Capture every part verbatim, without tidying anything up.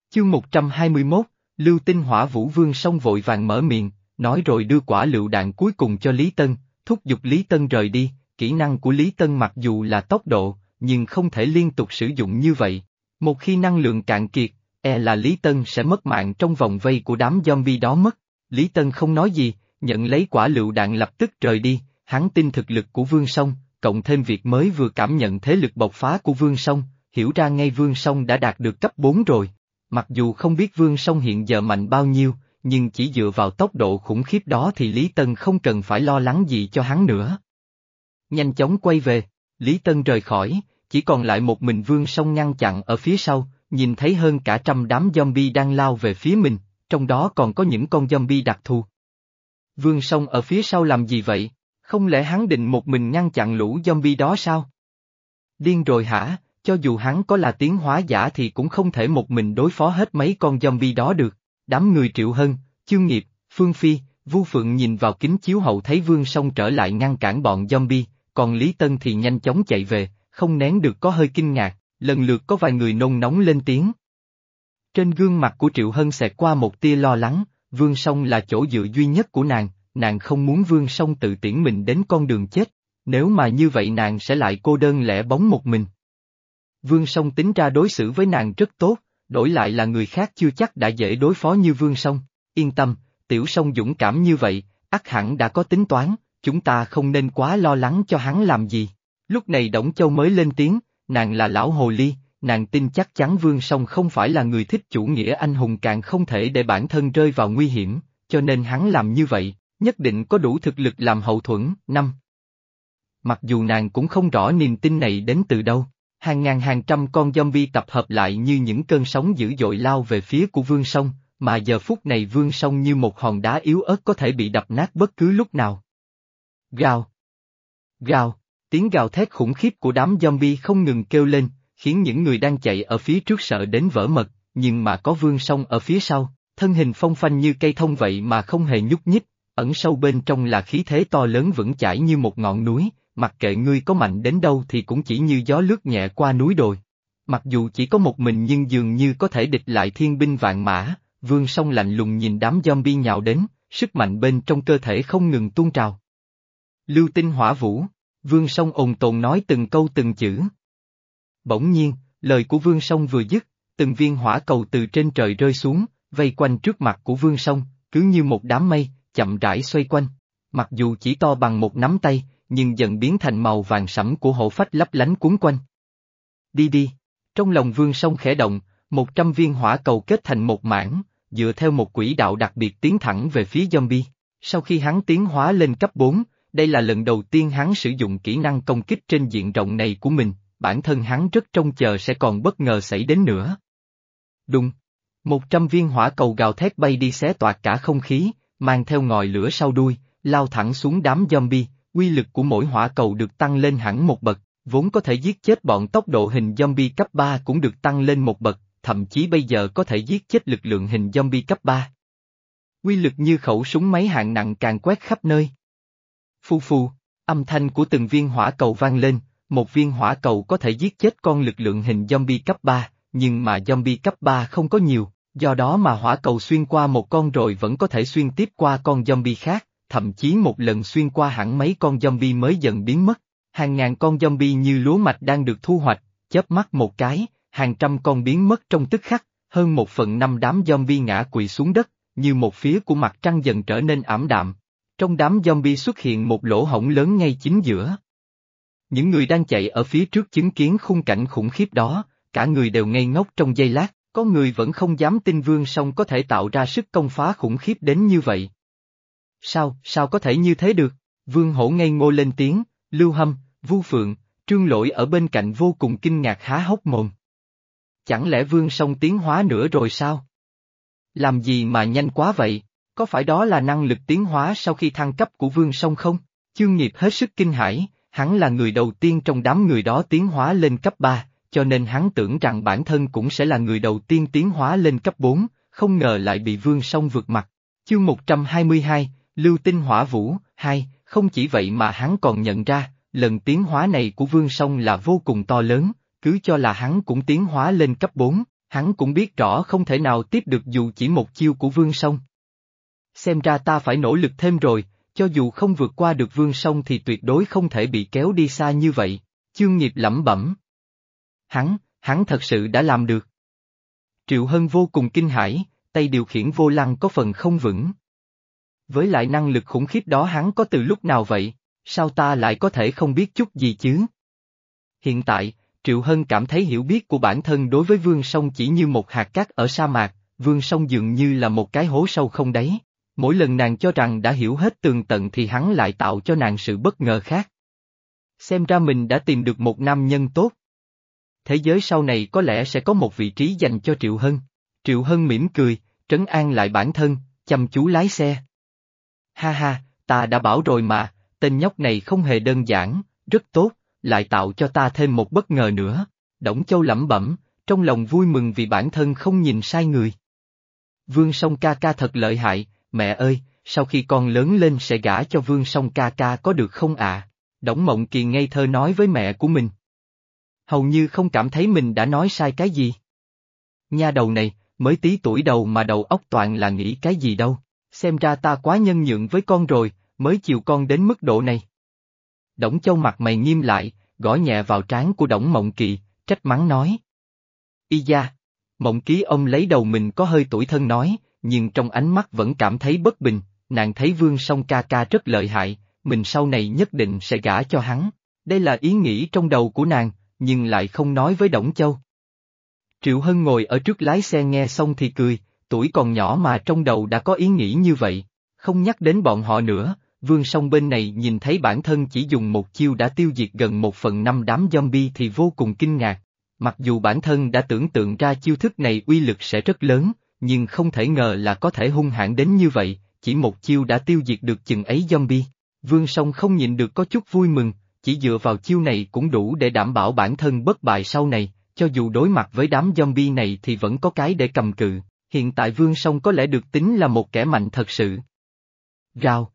Chương một trăm hai mươi mốt, Lưu Tinh Hỏa Vũ Vương Song vội vàng mở miệng, nói rồi đưa quả lựu đạn cuối cùng cho Lý Tân, thúc giục Lý Tân rời đi. Kỹ năng của Lý Tân mặc dù là tốc độ, nhưng không thể liên tục sử dụng như vậy. Một khi năng lượng cạn kiệt, e là Lý Tân sẽ mất mạng trong vòng vây của đám zombie đó mất. Lý Tân không nói gì, nhận lấy quả lựu đạn lập tức rời đi. Hắn tin thực lực của Vương Song, cộng thêm việc mới vừa cảm nhận thế lực bộc phá của Vương Song, hiểu ra ngay Vương Song đã đạt được cấp bốn rồi. Mặc dù không biết Vương Song hiện giờ mạnh bao nhiêu, nhưng chỉ dựa vào tốc độ khủng khiếp đó thì Lý Tân không cần phải lo lắng gì cho hắn nữa. Nhanh chóng quay về, Lý Tân rời khỏi, chỉ còn lại một mình Vương Song ngăn chặn ở phía sau, nhìn thấy hơn cả trăm đám zombie đang lao về phía mình, trong đó còn có những con zombie đặc thù. Vương Song ở phía sau làm gì vậy? Không lẽ hắn định một mình ngăn chặn lũ zombie đó sao? Điên rồi hả? Cho dù hắn có là tiến hóa giả thì cũng không thể một mình đối phó hết mấy con zombie đó được. Đám người Triệu Hân, Chương Nghiệp, Phương Phi, Vu Phượng nhìn vào kính chiếu hậu thấy Vương Song trở lại ngăn cản bọn zombie, còn Lý Tân thì nhanh chóng chạy về, không nén được có hơi kinh ngạc, lần lượt có vài người nôn nóng lên tiếng. Trên gương mặt của Triệu Hân xẹt qua một tia lo lắng, Vương Song là chỗ dựa duy nhất của nàng, nàng không muốn Vương Song tự tiễn mình đến con đường chết, nếu mà như vậy nàng sẽ lại cô đơn lẻ bóng một mình. Vương Song tính ra đối xử với nàng rất tốt, đổi lại là người khác chưa chắc đã dễ đối phó như Vương Song. Yên tâm, Tiểu Song dũng cảm như vậy, ắt hẳn đã có tính toán, chúng ta không nên quá lo lắng cho hắn làm gì. Lúc này Đổng Châu mới lên tiếng, nàng là lão hồ ly, nàng tin chắc chắn Vương Song không phải là người thích chủ nghĩa anh hùng, càng không thể để bản thân rơi vào nguy hiểm, cho nên hắn làm như vậy, nhất định có đủ thực lực làm hậu thuẫn. Năm. Mặc dù nàng cũng không rõ niềm tin này đến từ đâu. Hàng ngàn hàng trăm con zombie tập hợp lại như những cơn sóng dữ dội lao về phía của Vương Song, mà giờ phút này Vương Song như một hòn đá yếu ớt có thể bị đập nát bất cứ lúc nào. Gào! Gào! Tiếng gào thét khủng khiếp của đám zombie không ngừng kêu lên, khiến những người đang chạy ở phía trước sợ đến vỡ mật, nhưng mà có Vương Song ở phía sau, thân hình phong phanh như cây thông vậy mà không hề nhúc nhích, ẩn sâu bên trong là khí thế to lớn vững chãi như một ngọn núi. Mặc kệ ngươi có mạnh đến đâu thì cũng chỉ như gió lướt nhẹ qua núi đồi. Mặc dù chỉ có một mình nhưng dường như có thể địch lại thiên binh vạn mã, Vương Song lạnh lùng nhìn đám zombie nhào đến, sức mạnh bên trong cơ thể không ngừng tuôn trào. Lưu Tinh Hỏa Vũ, Vương Song ồn tồn nói từng câu từng chữ. Bỗng nhiên, lời của Vương Song vừa dứt, từng viên hỏa cầu từ trên trời rơi xuống, vây quanh trước mặt của Vương Song, cứ như một đám mây, chậm rãi xoay quanh. Mặc dù chỉ to bằng một nắm tay, nhưng dần biến thành màu vàng sẫm của hổ phách lấp lánh cuốn quanh. Đi đi! Trong lòng Vương Song khẽ động, một trăm viên hỏa cầu kết thành một mảng, dựa theo một quỹ đạo đặc biệt tiến thẳng về phía zombie. Sau khi hắn tiến hóa lên cấp bốn, đây là lần đầu tiên hắn sử dụng kỹ năng công kích trên diện rộng này của mình, bản thân hắn rất trông chờ sẽ còn bất ngờ xảy đến nữa. Đùng! Một trăm viên hỏa cầu gào thét bay đi xé toạc cả không khí, mang theo ngòi lửa sau đuôi, lao thẳng xuống đám zombie. Uy lực của mỗi hỏa cầu được tăng lên hẳn một bậc, vốn có thể giết chết bọn tốc độ hình zombie cấp ba cũng được tăng lên một bậc, thậm chí bây giờ có thể giết chết lực lượng hình zombie cấp ba. Uy lực như khẩu súng máy hạng nặng càng quét khắp nơi. Phu phu, âm thanh của từng viên hỏa cầu vang lên, một viên hỏa cầu có thể giết chết con lực lượng hình zombie cấp ba, nhưng mà zombie cấp ba không có nhiều, do đó mà hỏa cầu xuyên qua một con rồi vẫn có thể xuyên tiếp qua con zombie khác. Thậm chí một lần xuyên qua hẳn mấy con zombie mới dần biến mất. Hàng ngàn con zombie như lúa mạch đang được thu hoạch, chớp mắt một cái, hàng trăm con biến mất trong tức khắc, hơn một phần năm đám zombie ngã quỵ xuống đất, như một phía của mặt trăng dần trở nên ảm đạm. Trong đám zombie xuất hiện một lỗ hổng lớn ngay chính giữa. Những người đang chạy ở phía trước chứng kiến khung cảnh khủng khiếp đó, cả người đều ngây ngốc trong giây lát, có người vẫn không dám tin Vương Song có thể tạo ra sức công phá khủng khiếp đến như vậy. Sao, sao có thể như thế được? Vương Hổ ngây ngô lên tiếng, Lưu Hâm, Vu Phượng, Trương Lỗi ở bên cạnh vô cùng kinh ngạc há hốc mồm. Chẳng lẽ Vương Song tiến hóa nữa rồi sao? Làm gì mà nhanh quá vậy? Có phải đó là năng lực tiến hóa sau khi thăng cấp của Vương Song không? Chương Nghiệp hết sức kinh hãi, hắn là người đầu tiên trong đám người đó tiến hóa lên cấp ba, cho nên hắn tưởng rằng bản thân cũng sẽ là người đầu tiên tiến hóa lên cấp bốn, không ngờ lại bị Vương Song vượt mặt. Chương một trăm hai mươi hai, Lưu Tinh Hỏa Vũ, hai, không chỉ vậy mà hắn còn nhận ra, lần tiến hóa này của Vương Song là vô cùng to lớn, cứ cho là hắn cũng tiến hóa lên cấp bốn, Hắn cũng biết rõ không thể nào tiếp được dù chỉ một chiêu của Vương Song. Xem ra ta phải nỗ lực thêm rồi, cho dù không vượt qua được Vương Song thì tuyệt đối không thể bị kéo đi xa như vậy, Chương Nghiệp lẩm bẩm. Hắn, hắn thật sự đã làm được. Triệu Hân vô cùng kinh hãi, tay điều khiển vô lăng có phần không vững. Với lại năng lực khủng khiếp đó hắn có từ lúc nào vậy, sao ta lại có thể không biết chút gì chứ? Hiện tại, Triệu Hân cảm thấy hiểu biết của bản thân đối với Vương Song chỉ như một hạt cát ở sa mạc, Vương Song dường như là một cái hố sâu không đáy. Mỗi lần nàng cho rằng đã hiểu hết tường tận thì hắn lại tạo cho nàng sự bất ngờ khác. Xem ra mình đã tìm được một nam nhân tốt. Thế giới sau này có lẽ sẽ có một vị trí dành cho Triệu Hân. Triệu Hân mỉm cười, trấn an lại bản thân, chăm chú lái xe. Ha ha, ta đã bảo rồi mà, tên nhóc này không hề đơn giản, rất tốt, lại tạo cho ta thêm một bất ngờ nữa. Đổng Châu lẩm bẩm, trong lòng vui mừng vì bản thân không nhìn sai người. Vương Song ca ca thật lợi hại, mẹ ơi, sau khi con lớn lên sẽ gả cho Vương Song ca ca có được không ạ? À? Đổng Mộng Kỳ ngây thơ nói với mẹ của mình. Hầu như không cảm thấy mình đã nói sai cái gì. Nha đầu này, mới tí tuổi đầu mà đầu óc toàn là nghĩ cái gì đâu, xem ra ta quá nhân nhượng với con rồi, mới chiều con đến mức độ này. Đổng Châu mặt mày nghiêm lại, gõ nhẹ vào trán của Đổng Mộng Kỳ, trách mắng nói. Y da! Mộng Ký ông lấy đầu mình có hơi tủi thân nói, nhưng trong ánh mắt vẫn cảm thấy bất bình, nàng thấy Vương Song ca ca rất lợi hại, mình sau này nhất định sẽ gả cho hắn. Đây là ý nghĩ trong đầu của nàng, nhưng lại không nói với Đổng Châu. Triệu Hân ngồi ở trước lái xe nghe xong thì cười, tuổi còn nhỏ mà trong đầu đã có ý nghĩ như vậy, không nhắc đến bọn họ nữa. Vương Song bên này nhìn thấy bản thân chỉ dùng một chiêu đã tiêu diệt gần một phần năm đám zombie thì vô cùng kinh ngạc. Mặc dù bản thân đã tưởng tượng ra chiêu thức này uy lực sẽ rất lớn, nhưng không thể ngờ là có thể hung hãn đến như vậy, chỉ một chiêu đã tiêu diệt được chừng ấy zombie. Vương Song không nhịn được có chút vui mừng, chỉ dựa vào chiêu này cũng đủ để đảm bảo bản thân bất bại sau này, cho dù đối mặt với đám zombie này thì vẫn có cái để cầm cự, hiện tại Vương Song có lẽ được tính là một kẻ mạnh thật sự. Rào.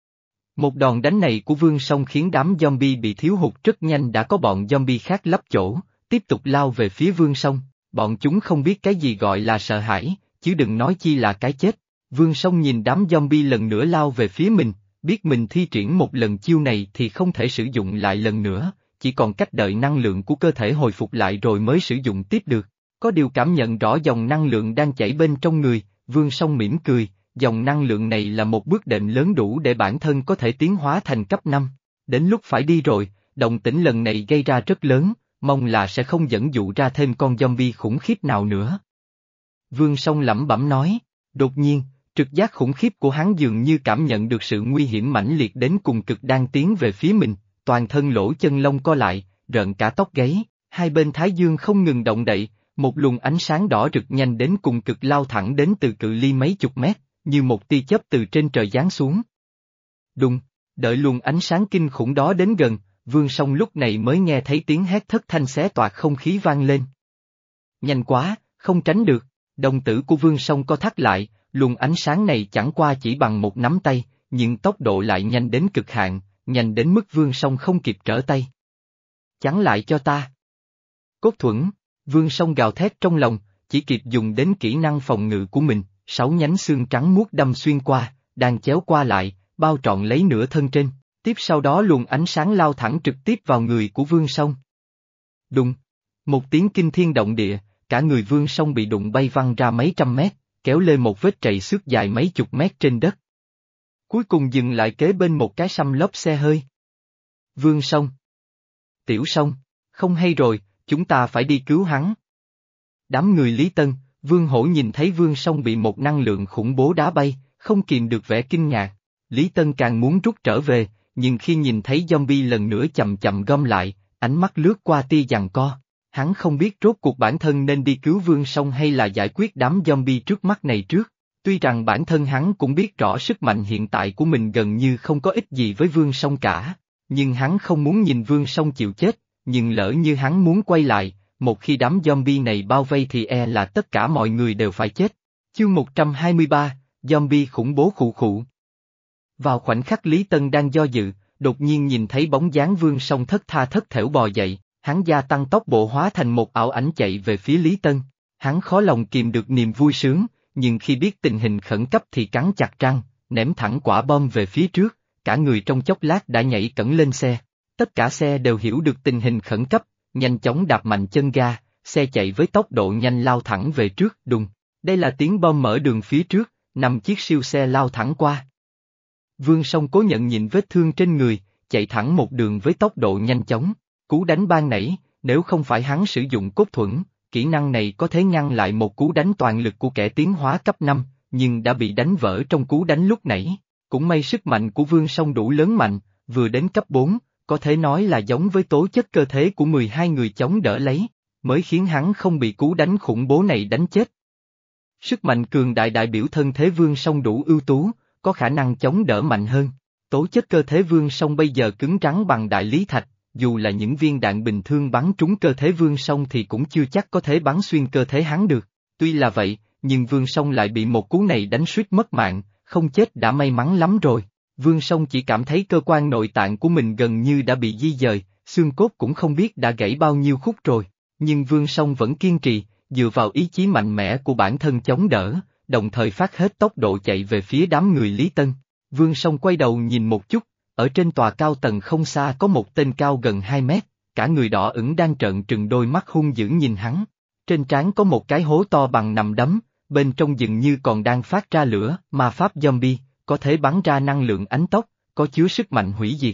Một đòn đánh này của Vương Song khiến đám zombie bị thiếu hụt rất nhanh đã có bọn zombie khác lấp chỗ, tiếp tục lao về phía Vương Song, bọn chúng không biết cái gì gọi là sợ hãi, chứ đừng nói chi là cái chết. Vương Song nhìn đám zombie lần nữa lao về phía mình, biết mình thi triển một lần chiêu này thì không thể sử dụng lại lần nữa, chỉ còn cách đợi năng lượng của cơ thể hồi phục lại rồi mới sử dụng tiếp được. Có điều cảm nhận rõ dòng năng lượng đang chảy bên trong người, Vương Song mỉm cười, dòng năng lượng này là một bước đệm lớn đủ để bản thân có thể tiến hóa thành cấp năm. Đến lúc phải đi rồi, động tĩnh lần này gây ra rất lớn, mong là sẽ không dẫn dụ ra thêm con zombie khủng khiếp nào nữa. Vương Song lẩm bẩm nói, đột nhiên, trực giác khủng khiếp của hắn dường như cảm nhận được sự nguy hiểm mãnh liệt đến cùng cực đang tiến về phía mình, toàn thân lỗ chân lông co lại, rợn cả tóc gáy, hai bên thái dương không ngừng động đậy, một luồng ánh sáng đỏ rực nhanh đến cùng cực lao thẳng đến từ cự ly mấy chục mét, như một tia chớp từ trên trời giáng xuống. Đùng, đợi luồng ánh sáng kinh khủng đó đến gần, Vương Song lúc này mới nghe thấy tiếng hét thất thanh xé toạc không khí vang lên. Nhanh quá, không tránh được, đồng tử của Vương Song co thắt lại, luồng ánh sáng này chẳng qua chỉ bằng một nắm tay, nhưng tốc độ lại nhanh đến cực hạn, nhanh đến mức Vương Song không kịp trở tay. Chắn lại cho ta. Cốt thuẫn, Vương Song gào thét trong lòng, chỉ kịp dùng đến kỹ năng phòng ngự của mình, sáu nhánh xương trắng muốt đâm xuyên qua, đang chéo qua lại, bao trọn lấy nửa thân trên, tiếp sau đó luồng ánh sáng lao thẳng trực tiếp vào người của Vương Song. Đùng, một tiếng kinh thiên động địa, cả người Vương Song bị đụng bay văng ra mấy trăm mét, kéo lên một vết trầy xước dài mấy chục mét trên đất. Cuối cùng dừng lại kế bên một cái xăm lốp xe hơi. Vương Song. Tiểu Song, không hay rồi, chúng ta phải đi cứu hắn. Đám người Lý Tân, Vương Hổ nhìn thấy Vương Song bị một năng lượng khủng bố đá bay, không kìm được vẻ kinh ngạc. Lý Tân càng muốn rút trở về, nhưng khi nhìn thấy zombie lần nữa chậm chậm gom lại, ánh mắt lướt qua tia giằng co. Hắn không biết rốt cuộc bản thân nên đi cứu Vương Song hay là giải quyết đám zombie trước mắt này trước. Tuy rằng bản thân hắn cũng biết rõ sức mạnh hiện tại của mình gần như không có ích gì với Vương Song cả, nhưng hắn không muốn nhìn Vương Song chịu chết, nhưng lỡ như hắn muốn quay lại, một khi đám zombie này bao vây thì e là tất cả mọi người đều phải chết. Chương một trăm hai mươi ba, zombie khủng bố khụ khụ. Vào khoảnh khắc Lý Tân đang do dự, đột nhiên nhìn thấy bóng dáng Vương Song thất tha thất thểu bò dậy, hắn gia tăng tốc độ hóa thành một ảo ảnh chạy về phía Lý Tân. Hắn khó lòng kìm được niềm vui sướng, nhưng khi biết tình hình khẩn cấp thì cắn chặt răng, ném thẳng quả bom về phía trước, cả người trong chốc lát đã nhảy cẫng lên xe. Tất cả xe đều hiểu được tình hình khẩn cấp, nhanh chóng đạp mạnh chân ga, xe chạy với tốc độ nhanh lao thẳng về trước, đùng. Đây là tiếng bom mở đường phía trước, năm chiếc siêu xe lao thẳng qua. Vương Song cố nhận nhịn vết thương trên người, chạy thẳng một đường với tốc độ nhanh chóng. Cú đánh ban nãy, nếu không phải hắn sử dụng cốt thuẫn, kỹ năng này có thể ngăn lại một cú đánh toàn lực của kẻ tiến hóa cấp năm, nhưng đã bị đánh vỡ trong cú đánh lúc nãy. Cũng may sức mạnh của Vương Song đủ lớn mạnh, vừa đến cấp bốn, có thể nói là giống với tố chất cơ thể của mười hai người chống đỡ lấy, mới khiến hắn không bị cú đánh khủng bố này đánh chết. Sức mạnh cường đại đại biểu thân thế Vương Song đủ ưu tú, có khả năng chống đỡ mạnh hơn. Tố chất cơ thể Vương Song bây giờ cứng rắn bằng đại lý thạch, dù là những viên đạn bình thường bắn trúng cơ thể Vương Song thì cũng chưa chắc có thể bắn xuyên cơ thể hắn được. Tuy là vậy, nhưng Vương Song lại bị một cú này đánh suýt mất mạng, không chết đã may mắn lắm rồi. Vương Song chỉ cảm thấy cơ quan nội tạng của mình gần như đã bị di dời, xương cốt cũng không biết đã gãy bao nhiêu khúc rồi. Nhưng Vương Song vẫn kiên trì, dựa vào ý chí mạnh mẽ của bản thân chống đỡ, đồng thời phát hết tốc độ chạy về phía đám người Lý Tân. Vương Song quay đầu nhìn một chút, ở trên tòa cao tầng không xa có một tên cao gần hai mét, cả người đỏ ửng đang trợn trừng đôi mắt hung dữ nhìn hắn. Trên trán có một cái hố to bằng nằm đấm, bên trong dường như còn đang phát ra lửa, ma pháp zombie, có thể bắn ra năng lượng ánh tốc, có chứa sức mạnh hủy diệt.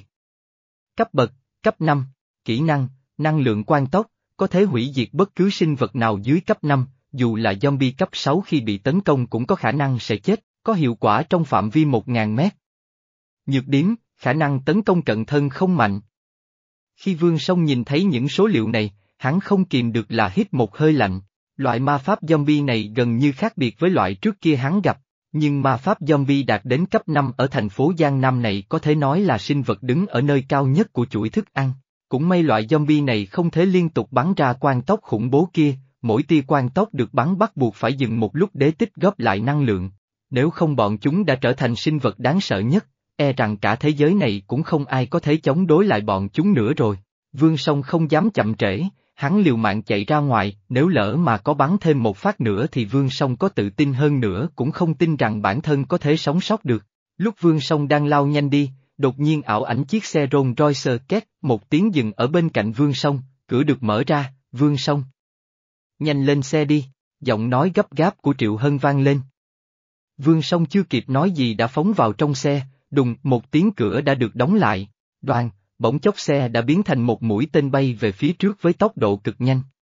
Cấp bậc, cấp năm, kỹ năng, năng lượng quang tốc, có thể hủy diệt bất cứ sinh vật nào dưới cấp năm, dù là zombie cấp sáu khi bị tấn công cũng có khả năng sẽ chết, có hiệu quả trong phạm vi một nghìn mét. Nhược điểm, khả năng tấn công cận thân không mạnh. Khi Vương Song nhìn thấy những số liệu này, hắn không kìm được là hít một hơi lạnh. Loại ma pháp zombie này gần như khác biệt với loại trước kia hắn gặp, nhưng ma pháp zombie đạt đến cấp năm ở thành phố Giang Nam này có thể nói là sinh vật đứng ở nơi cao nhất của chuỗi thức ăn. Cũng may loại zombie này không thể liên tục bắn ra quang tốc khủng bố kia, mỗi tia quang tốc được bắn bắt buộc phải dừng một lúc để tích góp lại năng lượng. Nếu không bọn chúng đã trở thành sinh vật đáng sợ nhất, e rằng cả thế giới này cũng không ai có thể chống đối lại bọn chúng nữa rồi. Vương Song không dám chậm trễ, hắn liều mạng chạy ra ngoài, nếu lỡ mà có bắn thêm một phát nữa thì Vương Song có tự tin hơn nữa cũng không tin rằng bản thân có thể sống sót được. Lúc Vương Song đang lao nhanh đi, đột nhiên ảo ảnh chiếc xe Rolls Royce két một tiếng dừng ở bên cạnh Vương Song, cửa được mở ra, Vương Song. Nhanh lên xe đi, giọng nói gấp gáp của Triệu Hân vang lên. Vương Song chưa kịp nói gì đã phóng vào trong xe, đùng một tiếng cửa đã được đóng lại, đoàng, bỗng chốc xe đã biến thành một mũi tên bay về phía trước với tốc độ cực nhanh.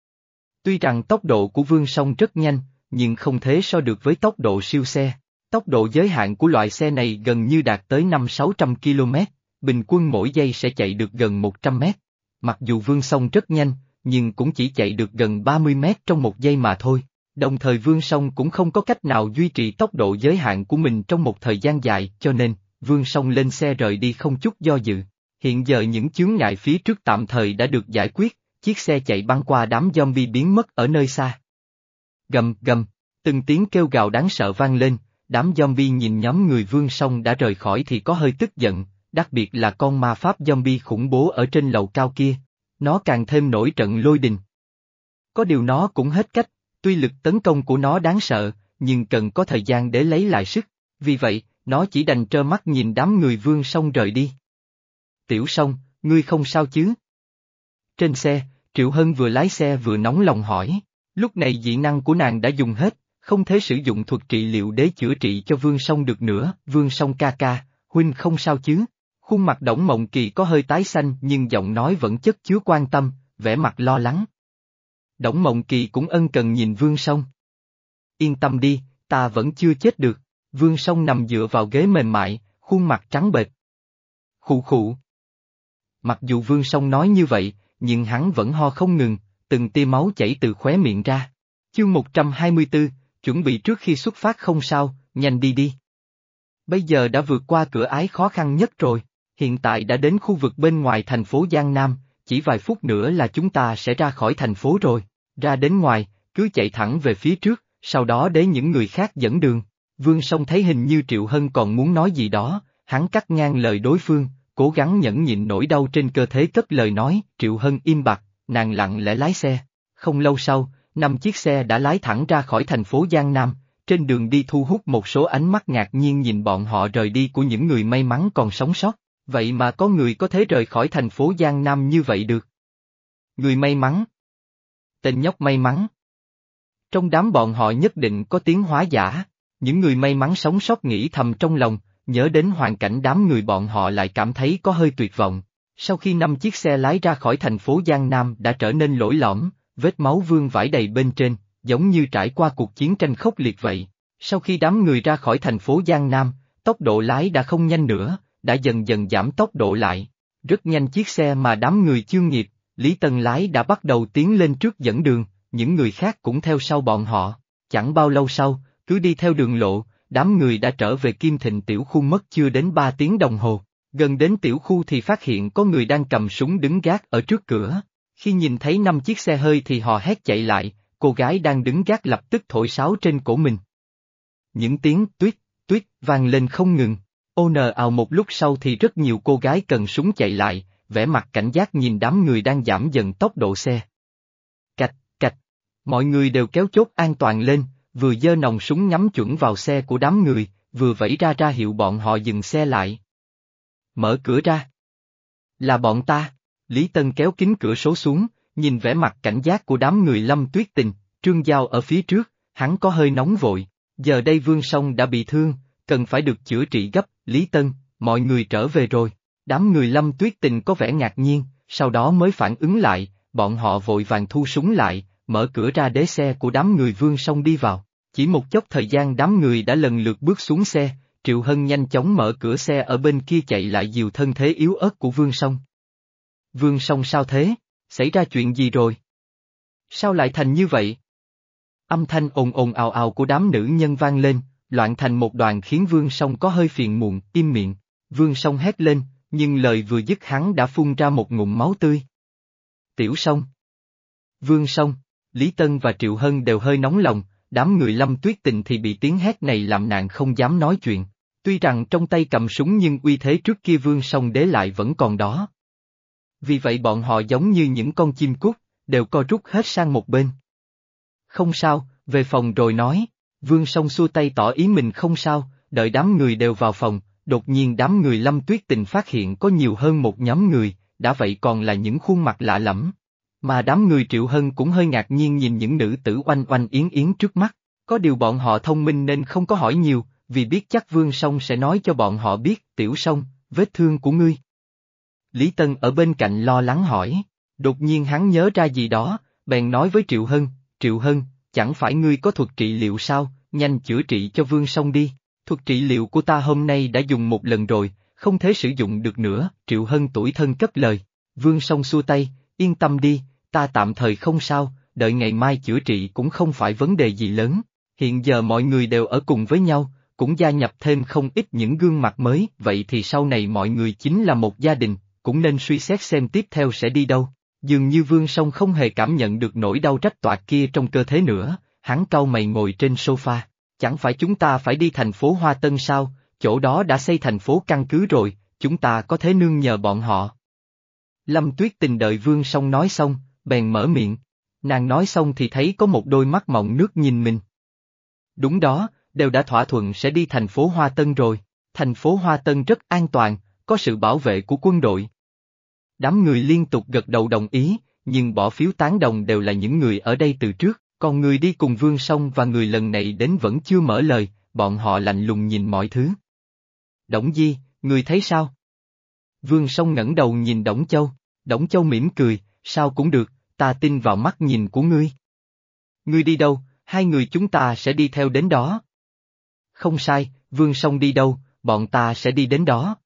Tuy rằng tốc độ của Vương Song rất nhanh, nhưng không thể so được với tốc độ siêu xe. Tốc độ giới hạn của loại xe này gần như đạt tới năm sáu trăm ki lô mét, bình quân mỗi giây sẽ chạy được gần một trăm mét. Mặc dù Vương Song rất nhanh, nhưng cũng chỉ chạy được gần ba mươi mét trong một giây mà thôi. Đồng thời Vương Song cũng không có cách nào duy trì tốc độ giới hạn của mình trong một thời gian dài, cho nên, Vương Song lên xe rời đi không chút do dự. Hiện giờ những chướng ngại phía trước tạm thời đã được giải quyết, chiếc xe chạy băng qua đám zombie biến mất ở nơi xa. Gầm gầm, từng tiếng kêu gào đáng sợ vang lên, đám zombie nhìn nhóm người Vương Song đã rời khỏi thì có hơi tức giận, đặc biệt là con ma pháp zombie khủng bố ở trên lầu cao kia, nó càng thêm nổi trận lôi đình. Có điều nó cũng hết cách, tuy lực tấn công của nó đáng sợ, nhưng cần có thời gian để lấy lại sức, vì vậy, nó chỉ đành trơ mắt nhìn đám người Vương Song rời đi. Tiểu Song, ngươi không sao chứ? Trên xe, Triệu Hân vừa lái xe vừa nóng lòng hỏi, lúc này dị năng của nàng đã dùng hết, không thể sử dụng thuật trị liệu để chữa trị cho Vương Song được nữa. Vương Song ca ca, huynh không sao chứ? Khuôn mặt Đổng Mộng Kỳ có hơi tái xanh nhưng giọng nói vẫn chất chứa quan tâm, vẻ mặt lo lắng. Đổng Mộng Kỳ cũng ân cần nhìn Vương Song. Yên tâm đi, ta vẫn chưa chết được. Vương Song nằm dựa vào ghế mềm mại, khuôn mặt trắng bệch. Khụ khụ. Mặc dù Vương Song nói như vậy, nhưng hắn vẫn ho không ngừng, từng tia máu chảy từ khóe miệng ra. Chương một trăm hai mươi tư, chuẩn bị trước khi xuất phát không sao, nhanh đi đi. Bây giờ đã vượt qua cửa ải khó khăn nhất rồi, hiện tại đã đến khu vực bên ngoài thành phố Giang Nam, chỉ vài phút nữa là chúng ta sẽ ra khỏi thành phố rồi. Ra đến ngoài, cứ chạy thẳng về phía trước, sau đó để những người khác dẫn đường. Vương Song thấy hình như Triệu Hân còn muốn nói gì đó, hắn cắt ngang lời đối phương, cố gắng nhẫn nhịn nỗi đau trên cơ thể cất lời nói. Triệu Hân im bặt, nàng lặng lẽ lái xe. Không lâu sau, Năm chiếc xe đã lái thẳng ra khỏi thành phố Giang Nam, trên đường đi thu hút một số ánh mắt ngạc nhiên nhìn bọn họ rời đi của những người may mắn còn sống sót. Vậy mà có người có thể rời khỏi thành phố Giang Nam như vậy được. Người may mắn. Tên nhóc may mắn. Trong đám bọn họ nhất định có tiếng hóa giả, những người may mắn sống sót nghĩ thầm trong lòng, nhớ đến hoàn cảnh đám người bọn họ lại cảm thấy có hơi tuyệt vọng. Sau khi năm chiếc xe lái ra khỏi thành phố Giang Nam đã trở nên lỗi lõm, vết máu vương vãi đầy bên trên, giống như trải qua cuộc chiến tranh khốc liệt vậy. Sau khi đám người ra khỏi thành phố Giang Nam, tốc độ lái đã không nhanh nữa, đã dần dần giảm tốc độ lại. Rất nhanh chiếc xe mà đám người Chương Nghiệp, Lý Tân lái đã bắt đầu tiến lên trước dẫn đường, những người khác cũng theo sau bọn họ. Chẳng bao lâu sau, cứ đi theo đường lộ, đám người đã trở về Kim Thịnh tiểu khu mất chưa đến ba tiếng đồng hồ. Gần đến tiểu khu thì phát hiện có người đang cầm súng đứng gác ở trước cửa. Khi nhìn thấy năm chiếc xe hơi thì họ hét chạy lại, cô gái đang đứng gác lập tức thổi sáo trên cổ mình. Những tiếng tuyết, tuyết vang lên không ngừng. Ồn ào một lúc sau thì rất nhiều cô gái cần súng chạy lại, vẻ mặt cảnh giác nhìn đám người đang giảm dần tốc độ xe. Cạch, cạch, mọi người đều kéo chốt an toàn lên, vừa giơ nòng súng nhắm chuẩn vào xe của đám người, vừa vẫy ra ra hiệu bọn họ dừng xe lại. Mở cửa ra. Là bọn ta. Lý Tân kéo kính cửa sổ xuống, nhìn vẻ mặt cảnh giác của đám người Lâm Tuyết Tình, Trương Giao ở phía trước, hắn có hơi nóng vội. Giờ đây Vương Song đã bị thương, cần phải được chữa trị gấp. Lý Tân, mọi người trở về rồi. Đám người Lâm Tuyết Tình có vẻ ngạc nhiên, sau đó mới phản ứng lại, bọn họ vội vàng thu súng lại, mở cửa ra để xe của đám người Vương Song đi vào. Chỉ một chốc thời gian đám người đã lần lượt bước xuống xe, Triệu Hân nhanh chóng mở cửa xe ở bên kia chạy lại dìu thân thế yếu ớt của Vương Song. Vương Song sao thế? Xảy ra chuyện gì rồi? Sao lại thành như vậy? Âm thanh ồn ồn ào ào của đám nữ nhân vang lên, loạn thành một đoàn khiến Vương Song có hơi phiền muộn, im miệng. Vương Song hét lên, nhưng lời vừa dứt hắn đã phun ra một ngụm máu tươi. Tiểu Song. Vương Song, Lý Tân và Triệu Hân đều hơi nóng lòng, đám người Lâm Tuyết Tình thì bị tiếng hét này làm nạn không dám nói chuyện. Tuy rằng trong tay cầm súng nhưng uy thế trước kia Vương Song đế lại vẫn còn đó. Vì vậy bọn họ giống như những con chim cút, đều co rút hết sang một bên. Không sao, về phòng rồi nói. Vương Song xua tay tỏ ý mình không sao, đợi đám người đều vào phòng, đột nhiên đám người Lâm Tuyết Tình phát hiện có nhiều hơn một nhóm người, đã vậy còn là những khuôn mặt lạ lẫm. Mà đám người Triệu Hân cũng hơi ngạc nhiên nhìn những nữ tử oanh oanh yến yến trước mắt, có điều bọn họ thông minh nên không có hỏi nhiều, vì biết chắc Vương Song sẽ nói cho bọn họ biết. Tiểu Song, vết thương của ngươi. Lý Tân ở bên cạnh lo lắng hỏi, đột nhiên hắn nhớ ra gì đó, bèn nói với Triệu Hân, Triệu Hân, chẳng phải ngươi có thuật trị liệu sao, nhanh chữa trị cho Vương Song đi. Thuật trị liệu của ta hôm nay đã dùng một lần rồi, không thể sử dụng được nữa. Triệu Hân tủi thân cất lời. Vương Song xua tay, yên tâm đi, ta tạm thời không sao, đợi ngày mai chữa trị cũng không phải vấn đề gì lớn. Hiện giờ mọi người đều ở cùng với nhau, cũng gia nhập thêm không ít những gương mặt mới, vậy thì sau này mọi người chính là một gia đình, cũng nên suy xét xem tiếp theo sẽ đi đâu. Dường như Vương Song không hề cảm nhận được nỗi đau rách toạc kia trong cơ thể nữa, hắn cau mày ngồi trên sofa. Chẳng phải chúng ta phải đi thành phố Hoa Tân sao, chỗ đó đã xây thành phố căn cứ rồi, chúng ta có thể nương nhờ bọn họ. Lâm Tuyết Tình đợi Vương Song nói xong, bèn mở miệng. Nàng nói xong thì thấy có một đôi mắt mọng nước nhìn mình. Đúng đó, đều đã thỏa thuận sẽ đi thành phố Hoa Tân rồi, thành phố Hoa Tân rất an toàn, có sự bảo vệ của quân đội. Đám người liên tục gật đầu đồng ý, nhưng bỏ phiếu tán đồng đều là những người ở đây từ trước, còn người đi cùng Vương Song và người lần này đến vẫn chưa mở lời, bọn họ lạnh lùng nhìn mọi thứ. Đổng Di, người thấy sao? Vương Song ngẩng đầu nhìn Đổng Châu, Đổng Châu mỉm cười, sao cũng được, ta tin vào mắt nhìn của ngươi. Ngươi đi đâu, hai người chúng ta sẽ đi theo đến đó. Không sai, Vương Song đi đâu, bọn ta sẽ đi đến đó.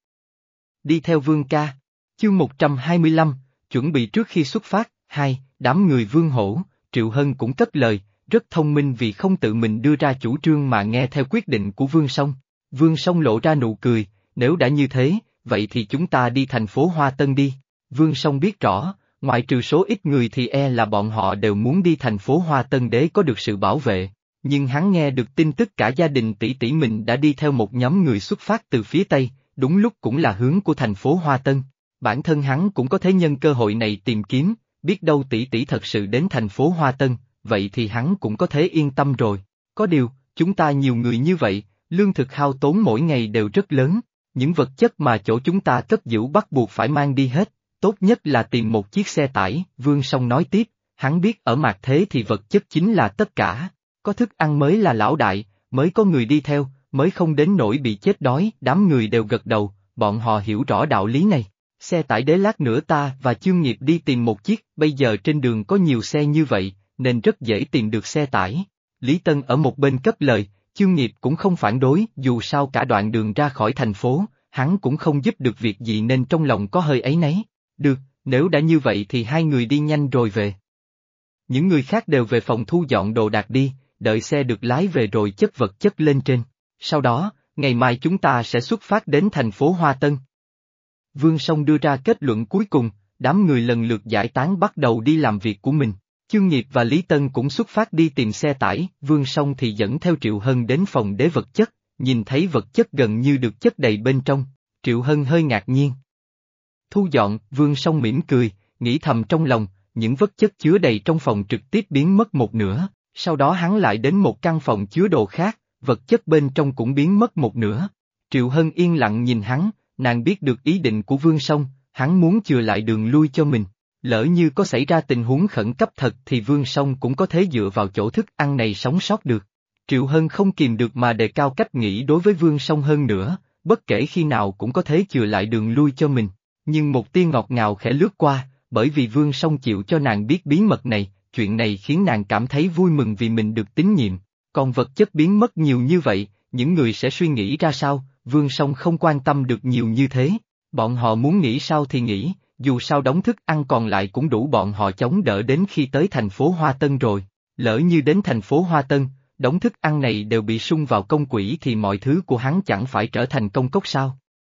Đi theo Vương ca. Chương một trăm hai mươi lăm, chuẩn bị trước khi xuất phát. Hai, đám người Vương Hổ, Triệu Hân cũng cất lời, rất thông minh vì không tự mình đưa ra chủ trương mà nghe theo quyết định của Vương Song. Vương Song lộ ra nụ cười, nếu đã như thế, vậy thì chúng ta đi thành phố Hoa Tân đi. Vương Song biết rõ, ngoại trừ số ít người thì e là bọn họ đều muốn đi thành phố Hoa Tân để có được sự bảo vệ. Nhưng hắn nghe được tin tức cả gia đình tỷ tỷ mình đã đi theo một nhóm người xuất phát từ phía Tây, đúng lúc cũng là hướng của thành phố Hoa Tân. Bản thân hắn cũng có thể nhân cơ hội này tìm kiếm, biết đâu tỷ tỷ thật sự đến thành phố Hoa Tân, vậy thì hắn cũng có thể yên tâm rồi. Có điều, chúng ta nhiều người như vậy, lương thực hao tốn mỗi ngày đều rất lớn, những vật chất mà chỗ chúng ta cất giữ bắt buộc phải mang đi hết, tốt nhất là tìm một chiếc xe tải, Vương Song nói tiếp, hắn biết ở mạt thế thì vật chất chính là tất cả, có thức ăn mới là lão đại, mới có người đi theo, mới không đến nỗi bị chết đói, đám người đều gật đầu, bọn họ hiểu rõ đạo lý này. Xe tải đế lát nữa ta và Chương Nghiệp đi tìm một chiếc, bây giờ trên đường có nhiều xe như vậy, nên rất dễ tìm được xe tải. Lý Tân ở một bên cất lời, Chương Nghiệp cũng không phản đối, dù sao cả đoạn đường ra khỏi thành phố, hắn cũng không giúp được việc gì nên trong lòng có hơi áy náy. Được, nếu đã như vậy thì hai người đi nhanh rồi về. Những người khác đều về phòng thu dọn đồ đạc đi, đợi xe được lái về rồi chất vật chất lên trên. Sau đó, ngày mai chúng ta sẽ xuất phát đến thành phố Hoa Tân. Vương Song đưa ra kết luận cuối cùng, đám người lần lượt giải tán bắt đầu đi làm việc của mình. Chương Nghiệp và Lý Tân cũng xuất phát đi tìm xe tải, Vương Song thì dẫn theo Triệu Hân đến phòng đế vật chất, nhìn thấy vật chất gần như được chất đầy bên trong, Triệu Hân hơi ngạc nhiên. Thu dọn, Vương Song mỉm cười, nghĩ thầm trong lòng, những vật chất chứa đầy trong phòng trực tiếp biến mất một nửa, sau đó hắn lại đến một căn phòng chứa đồ khác, vật chất bên trong cũng biến mất một nửa. Triệu Hân yên lặng nhìn hắn, nàng biết được ý định của Vương Song, hắn muốn chừa lại đường lui cho mình. Lỡ như có xảy ra tình huống khẩn cấp thật thì Vương Song cũng có thể dựa vào chỗ thức ăn này sống sót được. Triệu Hân không kìm được mà đề cao cách nghĩ đối với Vương Song hơn nữa, bất kể khi nào cũng có thể chừa lại đường lui cho mình. Nhưng một tia ngọt ngào khẽ lướt qua, bởi vì Vương Song chịu cho nàng biết bí mật này, chuyện này khiến nàng cảm thấy vui mừng vì mình được tín nhiệm. Còn vật chất biến mất nhiều như vậy, những người sẽ suy nghĩ ra sao, Vương Song không quan tâm được nhiều như thế. Bọn họ muốn nghĩ sao thì nghĩ, dù sao đống thức ăn còn lại cũng đủ bọn họ chống đỡ đến khi tới thành phố Hoa Tân rồi. Lỡ như đến thành phố Hoa Tân, đống thức ăn này đều bị sung vào công quỹ thì mọi thứ của hắn chẳng phải trở thành công cốc sao.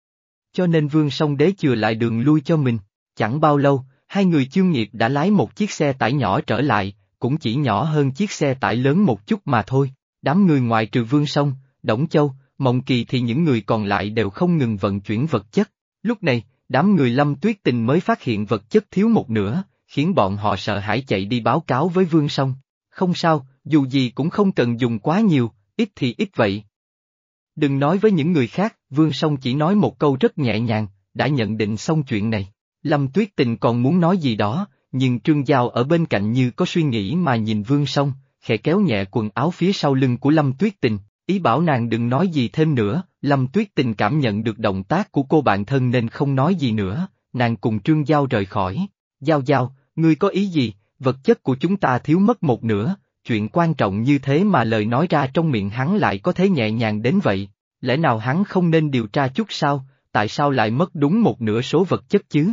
Cho nên Vương Song đế chừa lại đường lui cho mình. Chẳng bao lâu, hai người Chương Nghiệp đã lái một chiếc xe tải nhỏ trở lại, cũng chỉ nhỏ hơn chiếc xe tải lớn một chút mà thôi. Đám người ngoại trừ Vương Song, Đổng Châu, Mộng Kỳ thì những người còn lại đều không ngừng vận chuyển vật chất. Lúc này, đám người Lâm Tuyết Tình mới phát hiện vật chất thiếu một nửa, khiến bọn họ sợ hãi chạy đi báo cáo với Vương Song. Không sao, dù gì cũng không cần dùng quá nhiều, ít thì ít vậy. Đừng nói với những người khác, Vương Song chỉ nói một câu rất nhẹ nhàng, đã nhận định xong chuyện này. Lâm Tuyết Tình còn muốn nói gì đó, nhưng Trương Giao ở bên cạnh như có suy nghĩ mà nhìn Vương Song, khẽ kéo nhẹ quần áo phía sau lưng của Lâm Tuyết Tình, ý bảo nàng đừng nói gì thêm nữa. Lâm Tuyết Tình cảm nhận được động tác của cô bạn thân nên không nói gì nữa, nàng cùng Trương Giao rời khỏi. Giao Giao, ngươi có ý gì, vật chất của chúng ta thiếu mất một nửa, chuyện quan trọng như thế mà lời nói ra trong miệng hắn lại có thể nhẹ nhàng đến vậy, lẽ nào hắn không nên điều tra chút sao, tại sao lại mất đúng một nửa số vật chất chứ?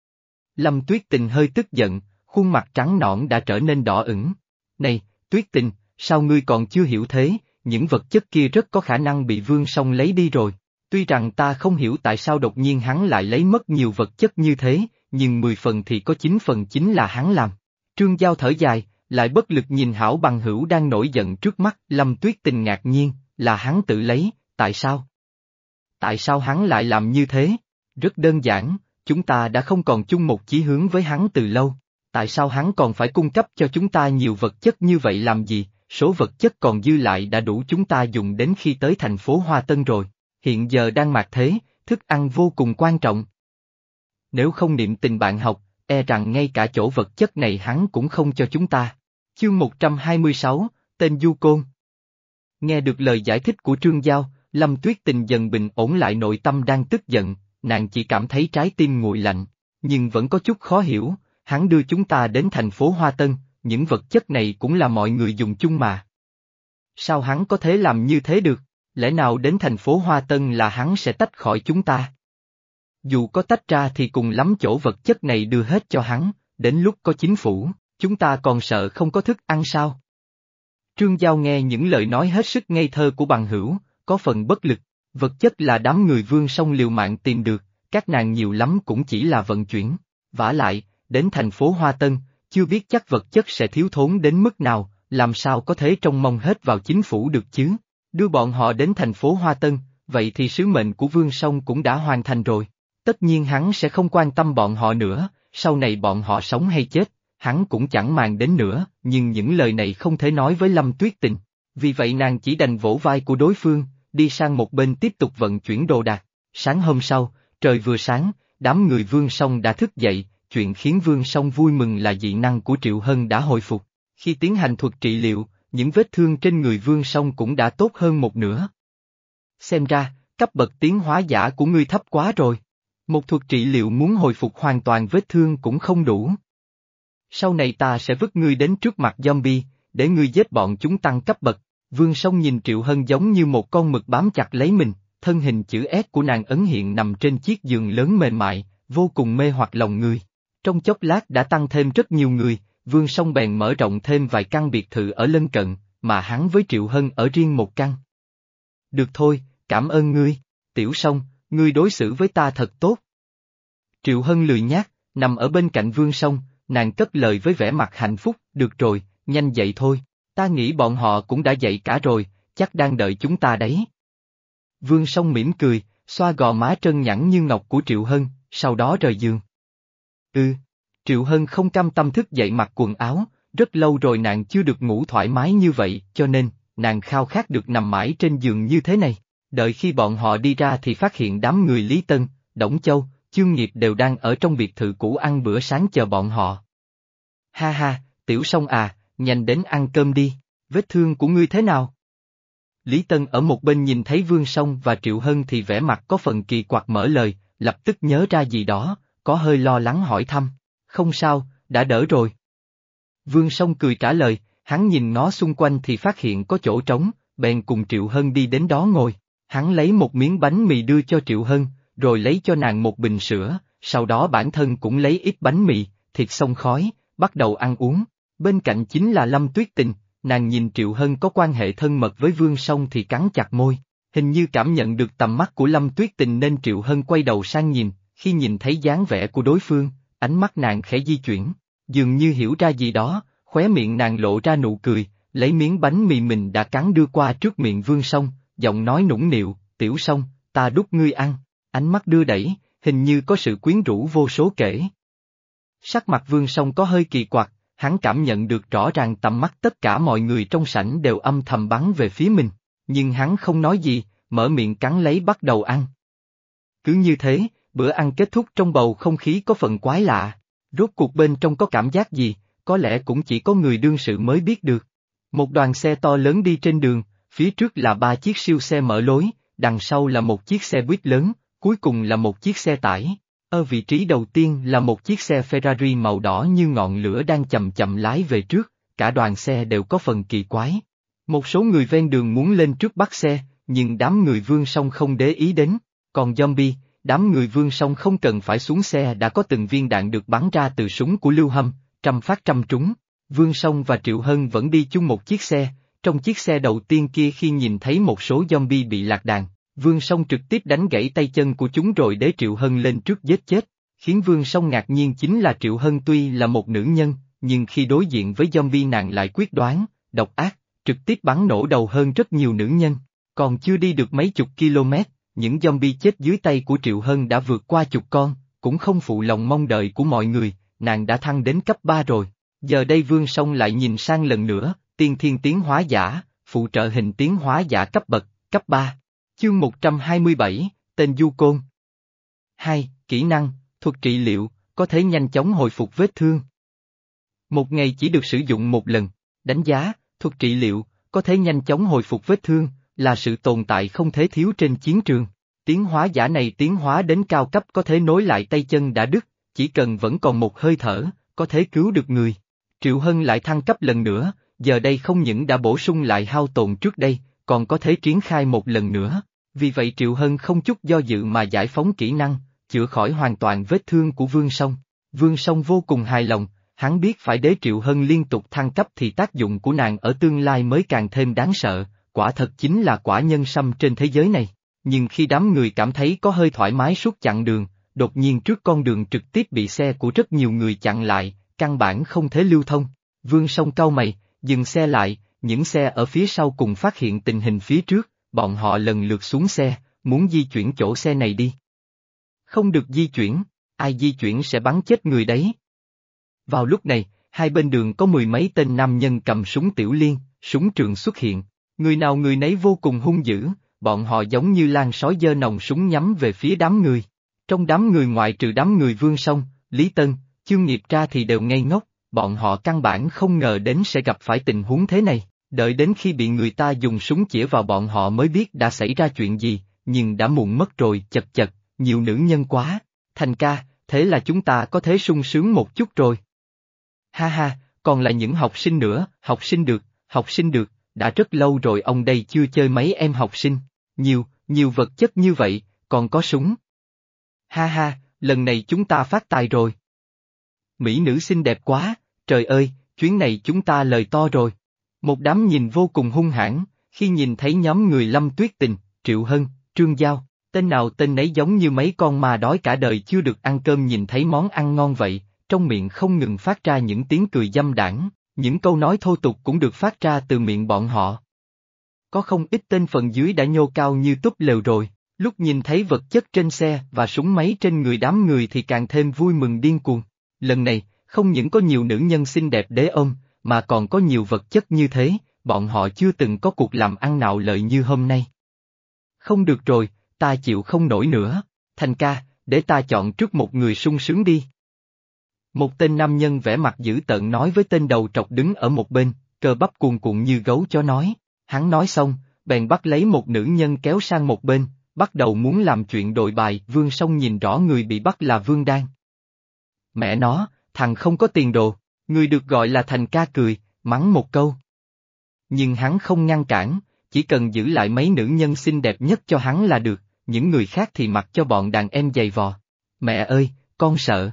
Lâm Tuyết Tình hơi tức giận, khuôn mặt trắng nõn đã trở nên đỏ ửng. Này, Tuyết Tình, sao ngươi còn chưa hiểu thế? Những vật chất kia rất có khả năng bị Vương Song lấy đi rồi. Tuy rằng ta không hiểu tại sao đột nhiên hắn lại lấy mất nhiều vật chất như thế, nhưng mười phần thì có chín phần chính là hắn làm. Trương Giao thở dài, lại bất lực nhìn hảo bằng hữu đang nổi giận trước mắt. Lâm Tuyết Tình ngạc nhiên, là hắn tự lấy, tại sao? Tại sao hắn lại làm như thế? Rất đơn giản, chúng ta đã không còn chung một chí hướng với hắn từ lâu. Tại sao hắn còn phải cung cấp cho chúng ta nhiều vật chất như vậy làm gì? Số vật chất còn dư lại đã đủ chúng ta dùng đến khi tới thành phố Hoa Tân rồi. Hiện giờ đang mạt thế, thức ăn vô cùng quan trọng. Nếu không niệm tình bạn học, e rằng ngay cả chỗ vật chất này hắn cũng không cho chúng ta. Chương một trăm hai mươi sáu, tên Du Côn. Nghe được lời giải thích của Trương Giao, Lâm Tuyết Tình dần bình ổn lại nội tâm đang tức giận, nàng chỉ cảm thấy trái tim nguội lạnh, nhưng vẫn có chút khó hiểu, hắn đưa chúng ta đến thành phố Hoa Tân, những vật chất này cũng là mọi người dùng chung mà. Sao hắn có thể làm như thế được, lẽ nào đến thành phố Hoa Tân là hắn sẽ tách khỏi chúng ta? Dù có tách ra thì cùng lắm chỗ vật chất này đưa hết cho hắn, đến lúc có chính phủ, chúng ta còn sợ không có thức ăn sao? Trương Giao nghe những lời nói hết sức ngây thơ của bằng hữu, có phần bất lực, vật chất là đám người Vương Song liều mạng tìm được, các nàng nhiều lắm cũng chỉ là vận chuyển, vả lại, đến thành phố Hoa Tân, chưa biết chắc vật chất sẽ thiếu thốn đến mức nào, làm sao có thể trông mong hết vào chính phủ được chứ? Đưa bọn họ đến thành phố Hoa Tân, vậy thì sứ mệnh của Vương Song cũng đã hoàn thành rồi. Tất nhiên hắn sẽ không quan tâm bọn họ nữa, sau này bọn họ sống hay chết, hắn cũng chẳng màng đến nữa, nhưng những lời này không thể nói với Lâm Tuyết Tình. Vì vậy nàng chỉ đành vỗ vai của đối phương, đi sang một bên tiếp tục vận chuyển đồ đạc. Sáng hôm sau, trời vừa sáng, đám người Vương Song đã thức dậy, chuyện khiến Vương Song vui mừng là dị năng của Triệu Hân đã hồi phục. Khi tiến hành thuật trị liệu, những vết thương trên người Vương Song cũng đã tốt hơn một nửa. Xem ra, cấp bậc tiến hóa giả của ngươi thấp quá rồi. Một thuật trị liệu muốn hồi phục hoàn toàn vết thương cũng không đủ. Sau này ta sẽ vứt ngươi đến trước mặt zombie, để ngươi giết bọn chúng tăng cấp bậc. Vương Song nhìn Triệu Hân giống như một con mực bám chặt lấy mình, thân hình chữ S của nàng ấn hiện nằm trên chiếc giường lớn mềm mại, vô cùng mê hoặc lòng người. Trong chốc lát đã tăng thêm rất nhiều người, Vương Song bèn mở rộng thêm vài căn biệt thự ở lân cận, mà hắn với Triệu Hân ở riêng một căn. Được thôi, cảm ơn ngươi, Tiểu Song, ngươi đối xử với ta thật tốt. Triệu Hân lười nhác, nằm ở bên cạnh Vương Song, nàng cất lời với vẻ mặt hạnh phúc, được rồi, nhanh dậy thôi, ta nghĩ bọn họ cũng đã dậy cả rồi, chắc đang đợi chúng ta đấy. Vương Song mỉm cười, xoa gò má trơn nhẵn như ngọc của Triệu Hân, sau đó rời giường. Ừ, Triệu Hân không cam tâm thức dậy mặc quần áo, rất lâu rồi nàng chưa được ngủ thoải mái như vậy, cho nên, nàng khao khát được nằm mãi trên giường như thế này. Đợi khi bọn họ đi ra thì phát hiện đám người Lý Tân, Đổng Châu, Chương Nghiệp đều đang ở trong biệt thự cũ ăn bữa sáng chờ bọn họ. Ha ha, Tiểu Song à, nhanh đến ăn cơm đi, vết thương của ngươi thế nào? Lý Tân ở một bên nhìn thấy Vương Song và Triệu Hân thì vẻ mặt có phần kỳ quặc mở lời, lập tức nhớ ra gì đó, có hơi lo lắng hỏi thăm. Không sao, đã đỡ rồi. Vương Song cười trả lời, hắn nhìn ngó xung quanh thì phát hiện có chỗ trống, bèn cùng Triệu Hân đi đến đó ngồi. Hắn lấy một miếng bánh mì đưa cho Triệu Hân, rồi lấy cho nàng một bình sữa, sau đó bản thân cũng lấy ít bánh mì, thịt xông khói, bắt đầu ăn uống. Bên cạnh chính là Lâm Tuyết Tình, nàng nhìn Triệu Hân có quan hệ thân mật với Vương Song thì cắn chặt môi, hình như cảm nhận được tầm mắt của Lâm Tuyết Tình nên Triệu Hân quay đầu sang nhìn, khi nhìn thấy dáng vẻ của đối phương, ánh mắt nàng khẽ di chuyển, dường như hiểu ra gì đó, khóe miệng nàng lộ ra nụ cười, lấy miếng bánh mì mình đã cắn đưa qua trước miệng Vương Song, giọng nói nũng nịu, Tiểu Song, ta đút ngươi ăn, ánh mắt đưa đẩy, hình như có sự quyến rũ vô số kể. Sắc mặt Vương Song có hơi kỳ quặc, hắn cảm nhận được rõ ràng tầm mắt tất cả mọi người trong sảnh đều âm thầm bắn về phía mình, nhưng hắn không nói gì, mở miệng cắn lấy bắt đầu ăn. Cứ như thế, bữa ăn kết thúc trong bầu không khí có phần quái lạ, rốt cuộc bên trong có cảm giác gì, có lẽ cũng chỉ có người đương sự mới biết được. Một đoàn xe to lớn đi trên đường, phía trước là ba chiếc siêu xe mở lối, đằng sau là một chiếc xe buýt lớn, cuối cùng là một chiếc xe tải. Ở vị trí đầu tiên là một chiếc xe Ferrari màu đỏ như ngọn lửa đang chậm chậm lái về trước, cả đoàn xe đều có phần kỳ quái. Một số người ven đường muốn lên trước bắt xe, nhưng đám người Vương Song không để ý đến, còn zombie, đám người Vương Song không cần phải xuống xe đã có từng viên đạn được bắn ra từ súng của Lưu Hâm, trăm phát trăm trúng. Vương Song và Triệu Hân vẫn đi chung một chiếc xe, trong chiếc xe đầu tiên kia khi nhìn thấy một số zombie bị lạc đàn, Vương Song trực tiếp đánh gãy tay chân của chúng rồi để Triệu Hân lên trước giết chết. Khiến Vương Song ngạc nhiên chính là Triệu Hân tuy là một nữ nhân, nhưng khi đối diện với zombie nàng lại quyết đoán, độc ác, trực tiếp bắn nổ đầu hơn rất nhiều nữ nhân. Còn chưa đi được mấy chục km, những zombie chết dưới tay của Triệu Hân đã vượt qua chục con, cũng không phụ lòng mong đợi của mọi người, nàng đã thăng đến cấp ba rồi. Giờ đây Vương Song lại nhìn sang lần nữa, tiên thiên tiến hóa giả, phụ trợ hình tiến hóa giả cấp bậc, cấp ba. Chương một trăm hai mươi bảy, tên Du Côn. hai. Kỹ năng, thuật trị liệu, có thể nhanh chóng hồi phục vết thương. Một ngày chỉ được sử dụng một lần. Đánh giá, thuật trị liệu, có thể nhanh chóng hồi phục vết thương, là sự tồn tại không thể thiếu trên chiến trường. Tiến hóa giả này tiến hóa đến cao cấp có thể nối lại tay chân đã đứt, chỉ cần vẫn còn một hơi thở, có thể cứu được người. Triệu Hân lại thăng cấp lần nữa, giờ đây không những đã bổ sung lại hao tổn trước đây, còn có thể triển khai một lần nữa. Vì vậy Triệu Hân không chút do dự mà giải phóng kỹ năng, chữa khỏi hoàn toàn vết thương của Vương Song. Vương Song vô cùng hài lòng, hắn biết phải để Triệu Hân liên tục thăng cấp thì tác dụng của nàng ở tương lai mới càng thêm đáng sợ, quả thật chính là quả nhân sâm trên thế giới này. Nhưng khi đám người cảm thấy có hơi thoải mái suốt chặng đường, đột nhiên trước con đường trực tiếp bị xe của rất nhiều người chặn lại, căn bản không thể lưu thông. Vương Song cau mày, dừng xe lại, những xe ở phía sau cùng phát hiện tình hình phía trước, bọn họ lần lượt xuống xe, muốn di chuyển chỗ xe này đi. Không được di chuyển, ai di chuyển sẽ bắn chết người đấy. Vào lúc này, hai bên đường có mười mấy tên nam nhân cầm súng tiểu liên, súng trường xuất hiện. Người nào người nấy vô cùng hung dữ, bọn họ giống như lan sói giơ nòng súng nhắm về phía đám người. Trong đám người ngoại trừ đám người Vương Song, Lý Tân, Chương Nghiệp ra thì đều ngây ngốc, bọn họ căn bản không ngờ đến sẽ gặp phải tình huống thế này. Đợi đến khi bị người ta dùng súng chĩa vào bọn họ mới biết đã xảy ra chuyện gì, nhưng đã muộn mất rồi. Chật chật, nhiều nữ nhân quá. Thành ca, thế là chúng ta có thể sung sướng một chút rồi. Ha ha, còn là những học sinh nữa, học sinh được, học sinh được, đã rất lâu rồi ông đây chưa chơi mấy em học sinh. Nhiều, nhiều vật chất như vậy, còn có súng. Ha ha, lần này chúng ta phát tài rồi. Mỹ nữ xinh đẹp quá, trời ơi, chuyến này chúng ta lời to rồi. Một đám nhìn vô cùng hung hãn, khi nhìn thấy nhóm người Lâm Tuyết Tình, Triệu Hân, Trương Giao, tên nào tên nấy giống như mấy con ma đói cả đời chưa được ăn cơm nhìn thấy món ăn ngon vậy, trong miệng không ngừng phát ra những tiếng cười dâm đãng, những câu nói thô tục cũng được phát ra từ miệng bọn họ. Có không ít tên phần dưới đã nhô cao như túp lều rồi, lúc nhìn thấy vật chất trên xe và súng máy trên người đám người thì càng thêm vui mừng điên cuồng. Lần này, không những có nhiều nữ nhân xinh đẹp đế ôm, mà còn có nhiều vật chất như thế, bọn họ chưa từng có cuộc làm ăn nào lợi như hôm nay. Không được rồi, ta chịu không nổi nữa, Thành ca, để ta chọn trước một người sung sướng đi. Một tên nam nhân vẻ mặt dữ tợn nói với tên đầu trọc đứng ở một bên, cơ bắp cuồn cuộn như gấu chó nói. Hắn nói xong, bèn bắt lấy một nữ nhân kéo sang một bên, bắt đầu muốn làm chuyện đội bài. Vương Song nhìn rõ người bị bắt là Vương Đan. Mẹ nó, thằng không có tiền đồ, người được gọi là Thành ca cười, mắng một câu. Nhưng hắn không ngăn cản, chỉ cần giữ lại mấy nữ nhân xinh đẹp nhất cho hắn là được, những người khác thì mặc cho bọn đàn em giày vò. Mẹ ơi, con sợ.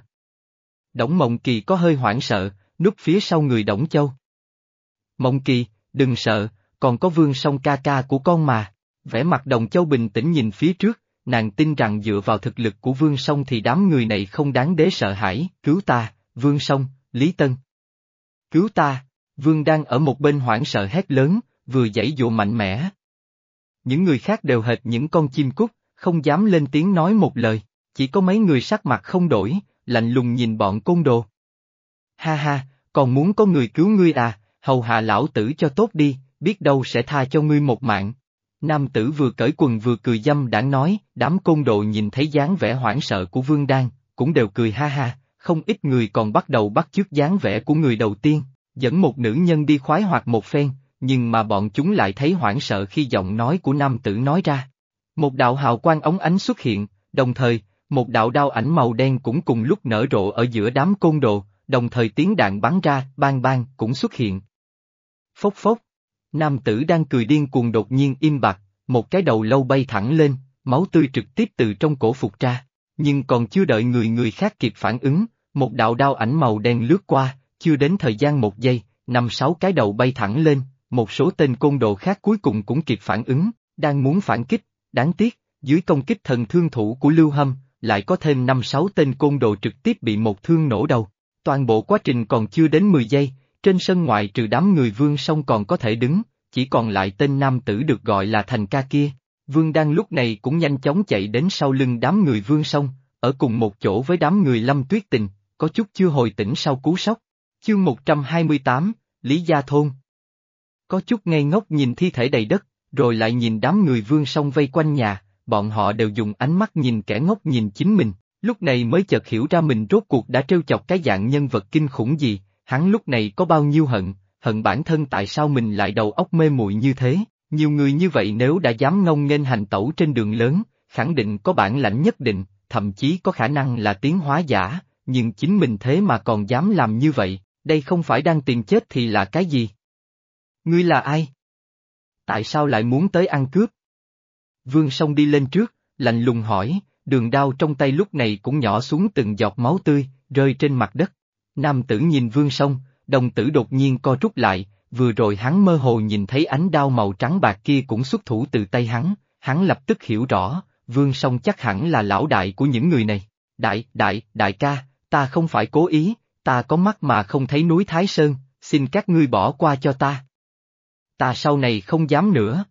Đổng Mộng Kỳ có hơi hoảng sợ, núp phía sau người Đổng Châu. Mộng Kỳ, đừng sợ, còn có Vương Song ca ca của con mà. Vẻ mặt Đồng Châu bình tĩnh nhìn phía trước, nàng tin rằng dựa vào thực lực của Vương Song thì đám người này không đáng để sợ hãi. Cứu ta, Vương Song, Lý Tân. Cứu ta, Vương đang ở một bên hoảng sợ hét lớn, vừa giãy giụa mạnh mẽ. Những người khác đều hệt những con chim cút, không dám lên tiếng nói một lời, chỉ có mấy người sắc mặt không đổi, lạnh lùng nhìn bọn côn đồ. Ha ha, còn muốn có người cứu ngươi à, hầu hạ lão tử cho tốt đi, biết đâu sẽ tha cho ngươi một mạng. Nam tử vừa cởi quần vừa cười dâm đãng nói. Đám côn đồ nhìn thấy dáng vẻ hoảng sợ của Vương Đan, cũng đều cười ha ha, không ít người còn bắt đầu bắt chước dáng vẻ của người đầu tiên, dẫn một nữ nhân đi khoái hoạt một phen, nhưng mà bọn chúng lại thấy hoảng sợ khi giọng nói của nam tử nói ra. Một đạo hào quang óng ánh xuất hiện, đồng thời, một đạo đao ảnh màu đen cũng cùng lúc nở rộ ở giữa đám côn đồ, đồng thời tiếng đạn bắn ra, bang bang cũng xuất hiện. Phốc phốc, nam tử đang cười điên cuồng đột nhiên im bặt, một cái đầu lâu bay thẳng lên, máu tươi trực tiếp từ trong cổ phục ra, nhưng còn chưa đợi người người khác kịp phản ứng, một đạo đao ảnh màu đen lướt qua, chưa đến thời gian một giây, năm sáu cái đầu bay thẳng lên, một số tên côn đồ khác cuối cùng cũng kịp phản ứng, đang muốn phản kích, đáng tiếc, dưới công kích thần thương thủ của Lưu Hâm, lại có thêm năm sáu tên côn đồ trực tiếp bị một thương nổ đầu. Toàn bộ quá trình còn chưa đến mười giây, trên sân ngoại trừ đám người Vương Song còn có thể đứng, chỉ còn lại tên nam tử được gọi là Thành ca kia. Vương Đan lúc này cũng nhanh chóng chạy đến sau lưng đám người Vương Song, ở cùng một chỗ với đám người Lâm Tuyết Tình, có chút chưa hồi tỉnh sau cú sốc. Chương một trăm hai mươi tám, Lý Gia Thôn. Có chút ngây ngốc nhìn thi thể đầy đất, rồi lại nhìn đám người Vương Song vây quanh nhà, bọn họ đều dùng ánh mắt nhìn kẻ ngốc nhìn chính mình, lúc này mới chợt hiểu ra mình rốt cuộc đã trêu chọc cái dạng nhân vật kinh khủng gì, hắn lúc này có bao nhiêu hận, hận bản thân tại sao mình lại đầu óc mê muội như thế, nhiều người như vậy nếu đã dám ngông nghênh hành tẩu trên đường lớn, khẳng định có bản lãnh nhất định, thậm chí có khả năng là tiến hóa giả, nhưng chính mình thế mà còn dám làm như vậy, đây không phải đang tìm chết thì là cái gì? Ngươi là ai? Tại sao lại muốn tới ăn cướp? Vương Song đi lên trước, lạnh lùng hỏi, đường đao trong tay lúc này cũng nhỏ xuống từng giọt máu tươi, rơi trên mặt đất. Nam tử nhìn Vương Song, đồng tử đột nhiên co rút lại, vừa rồi hắn mơ hồ nhìn thấy ánh đao màu trắng bạc kia cũng xuất thủ từ tay hắn, hắn lập tức hiểu rõ, Vương Song chắc hẳn là lão đại của những người này. Đại, đại, đại ca, ta không phải cố ý, ta có mắt mà không thấy núi Thái Sơn, xin các ngươi bỏ qua cho ta. Ta sau này không dám nữa.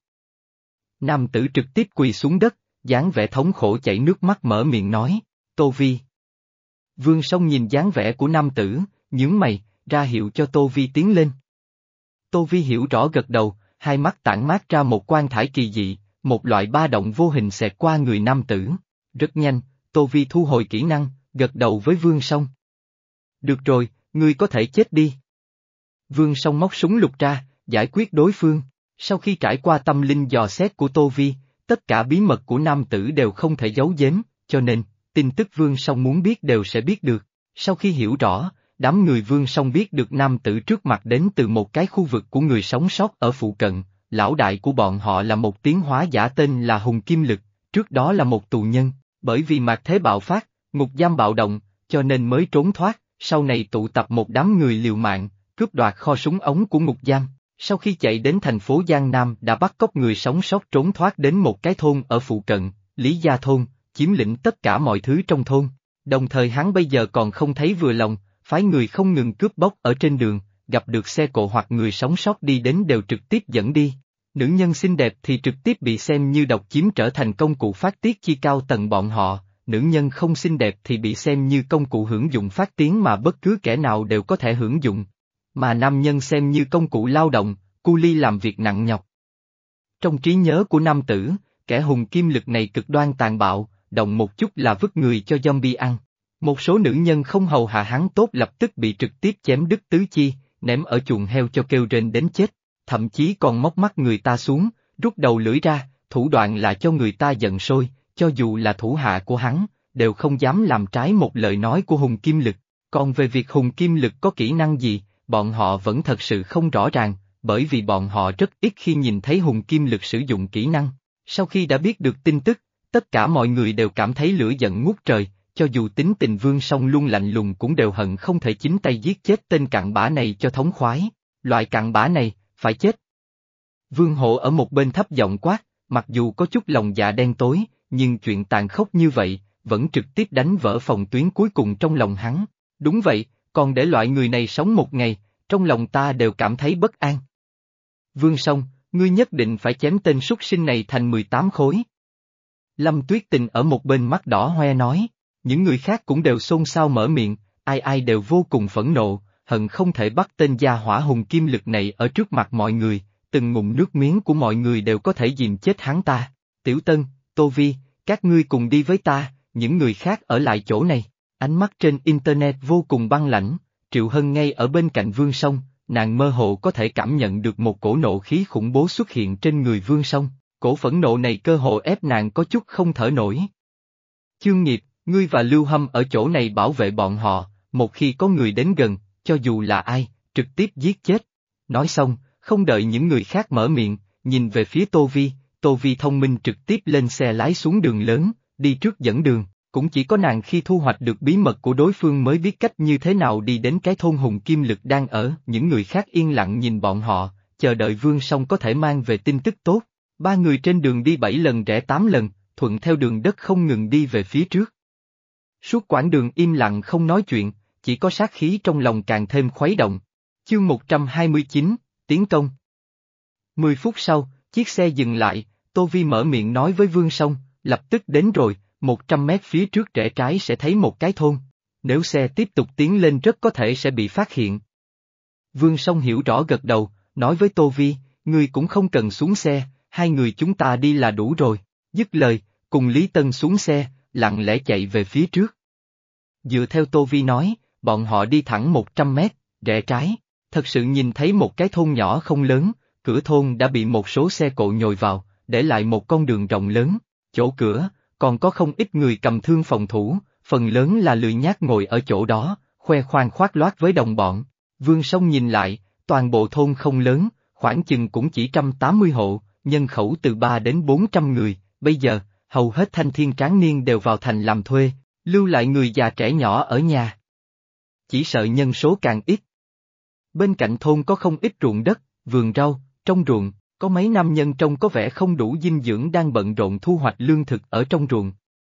Nam tử trực tiếp quỳ xuống đất, dáng vẻ thống khổ chảy nước mắt mở miệng nói, Tô Vi. Vương Song nhìn dáng vẻ của nam tử, nhướng mày, ra hiệu cho Tô Vi tiến lên. Tô Vi hiểu rõ gật đầu, hai mắt tản mát ra một quang thải kỳ dị, một loại ba động vô hình xẹt qua người nam tử. Rất nhanh, Tô Vi thu hồi kỹ năng, gật đầu với Vương Song. Được rồi, ngươi có thể chết đi. Vương Song móc súng lục ra, giải quyết đối phương. Sau khi trải qua tâm linh dò xét của Tô Vi, tất cả bí mật của nam tử đều không thể giấu giếm, cho nên, tin tức Vương Song muốn biết đều sẽ biết được. Sau khi hiểu rõ, đám người Vương Song biết được nam tử trước mặt đến từ một cái khu vực của người sống sót ở phụ cận, lão đại của bọn họ là một tiến hóa giả tên là Hùng Kim Lực, trước đó là một tù nhân, bởi vì mạt thế bạo phát, ngục giam bạo động, cho nên mới trốn thoát, sau này tụ tập một đám người liều mạng, cướp đoạt kho súng ống của ngục giam. Sau khi chạy đến thành phố Giang Nam đã bắt cóc người sống sót trốn thoát đến một cái thôn ở phụ cận, Lý Gia Thôn, chiếm lĩnh tất cả mọi thứ trong thôn. Đồng thời hắn bây giờ còn không thấy vừa lòng, phái người không ngừng cướp bóc ở trên đường, gặp được xe cộ hoặc người sống sót đi đến đều trực tiếp dẫn đi. Nữ nhân xinh đẹp thì trực tiếp bị xem như độc chiếm trở thành công cụ phát tiết chi cao tầng bọn họ, nữ nhân không xinh đẹp thì bị xem như công cụ hưởng dụng phát tiến mà bất cứ kẻ nào đều có thể hưởng dụng. Mà nam nhân xem như công cụ lao động, cu li làm việc nặng nhọc. Trong trí nhớ của nam tử, kẻ Hùng Kim Lực này cực đoan tàn bạo, động một chút là vứt người cho zombie ăn. Một số nữ nhân không hầu hạ hắn tốt lập tức bị trực tiếp chém đứt tứ chi, ném ở chuồng heo cho kêu rên đến chết, thậm chí còn móc mắt người ta xuống, rút đầu lưỡi ra, thủ đoạn là cho người ta giận sôi, cho dù là thủ hạ của hắn, đều không dám làm trái một lời nói của Hùng Kim Lực. Còn về việc Hùng Kim Lực có kỹ năng gì, bọn họ vẫn thật sự không rõ ràng, bởi vì bọn họ rất ít khi nhìn thấy Hùng Kim Lực sử dụng kỹ năng. Sau khi đã biết được tin tức, tất cả mọi người đều cảm thấy lửa giận ngút trời, cho dù tính tình Vương Song luôn lạnh lùng cũng đều hận không thể chính tay giết chết tên cặn bã này cho thống khoái. Loại cặn bã này, phải chết. Vương Hộ ở một bên thấp giọng quát, mặc dù có chút lòng dạ đen tối, nhưng chuyện tàn khốc như vậy, vẫn trực tiếp đánh vỡ phòng tuyến cuối cùng trong lòng hắn. Đúng vậy, còn để loại người này sống một ngày, trong lòng ta đều cảm thấy bất an. Vương Song, ngươi nhất định phải chém tên súc sinh này thành mười tám khối. Lâm Tuyết Tình ở một bên mắt đỏ hoe nói, những người khác cũng đều xôn xao mở miệng, ai ai đều vô cùng phẫn nộ, hận không thể bắt tên gia hỏa Hùng Kim Lực này ở trước mặt mọi người, từng ngụm nước miếng của mọi người đều có thể dìm chết hắn ta. Tiểu Tân, Tô Vi, các ngươi cùng đi với ta, những người khác ở lại chỗ này. Ánh mắt trên internet vô cùng băng lãnh, Triệu Hân ngay ở bên cạnh Vương Song, nàng mơ hồ có thể cảm nhận được một cổ nộ khí khủng bố xuất hiện trên người Vương Song, cổ phẫn nộ này cơ hồ ép nàng có chút không thở nổi. Chương Nghiệp, ngươi và Lưu Hâm ở chỗ này bảo vệ bọn họ, một khi có người đến gần, cho dù là ai, trực tiếp giết chết. Nói xong, không đợi những người khác mở miệng, nhìn về phía Tô Vi, Tô Vi thông minh trực tiếp lên xe lái xuống đường lớn, đi trước dẫn đường. Cũng chỉ có nàng khi thu hoạch được bí mật của đối phương mới biết cách như thế nào đi đến cái thôn Hùng Kim Lực đang ở, những người khác yên lặng nhìn bọn họ, chờ đợi Vương Song có thể mang về tin tức tốt. Ba người trên đường đi bảy lần rẽ tám lần, thuận theo đường đất không ngừng đi về phía trước. Suốt quãng đường im lặng không nói chuyện, chỉ có sát khí trong lòng càng thêm khuấy động. Chương một trăm hai mươi chín, Tiến công. Mười phút sau, chiếc xe dừng lại, Tô Vi mở miệng nói với Vương Song, lập tức đến rồi. Một trăm mét phía trước rẽ trái sẽ thấy một cái thôn. Nếu xe tiếp tục tiến lên rất có thể sẽ bị phát hiện. Vương Song hiểu rõ gật đầu, nói với Tô Vi, ngươi cũng không cần xuống xe, hai người chúng ta đi là đủ rồi. Dứt lời, cùng Lý Tân xuống xe, lặng lẽ chạy về phía trước. Dựa theo Tô Vi nói, bọn họ đi thẳng một trăm mét, rẽ trái, thật sự nhìn thấy một cái thôn nhỏ không lớn, cửa thôn đã bị một số xe cộ nhồi vào, để lại một con đường rộng lớn, chỗ cửa. Còn có không ít người cầm thương phòng thủ, phần lớn là lười nhác ngồi ở chỗ đó, khoe khoang khoác loát với đồng bọn. Vương Song nhìn lại, toàn bộ thôn không lớn, khoảng chừng cũng chỉ trăm tám mươi hộ, nhân khẩu từ ba đến bốn trăm người, bây giờ, hầu hết thanh thiên tráng niên đều vào thành làm thuê, lưu lại người già trẻ nhỏ ở nhà. Chỉ sợ nhân số càng ít. Bên cạnh thôn có không ít ruộng đất, vườn rau, trong ruộng. Có mấy nam nhân trông có vẻ không đủ dinh dưỡng đang bận rộn thu hoạch lương thực ở trong ruộng.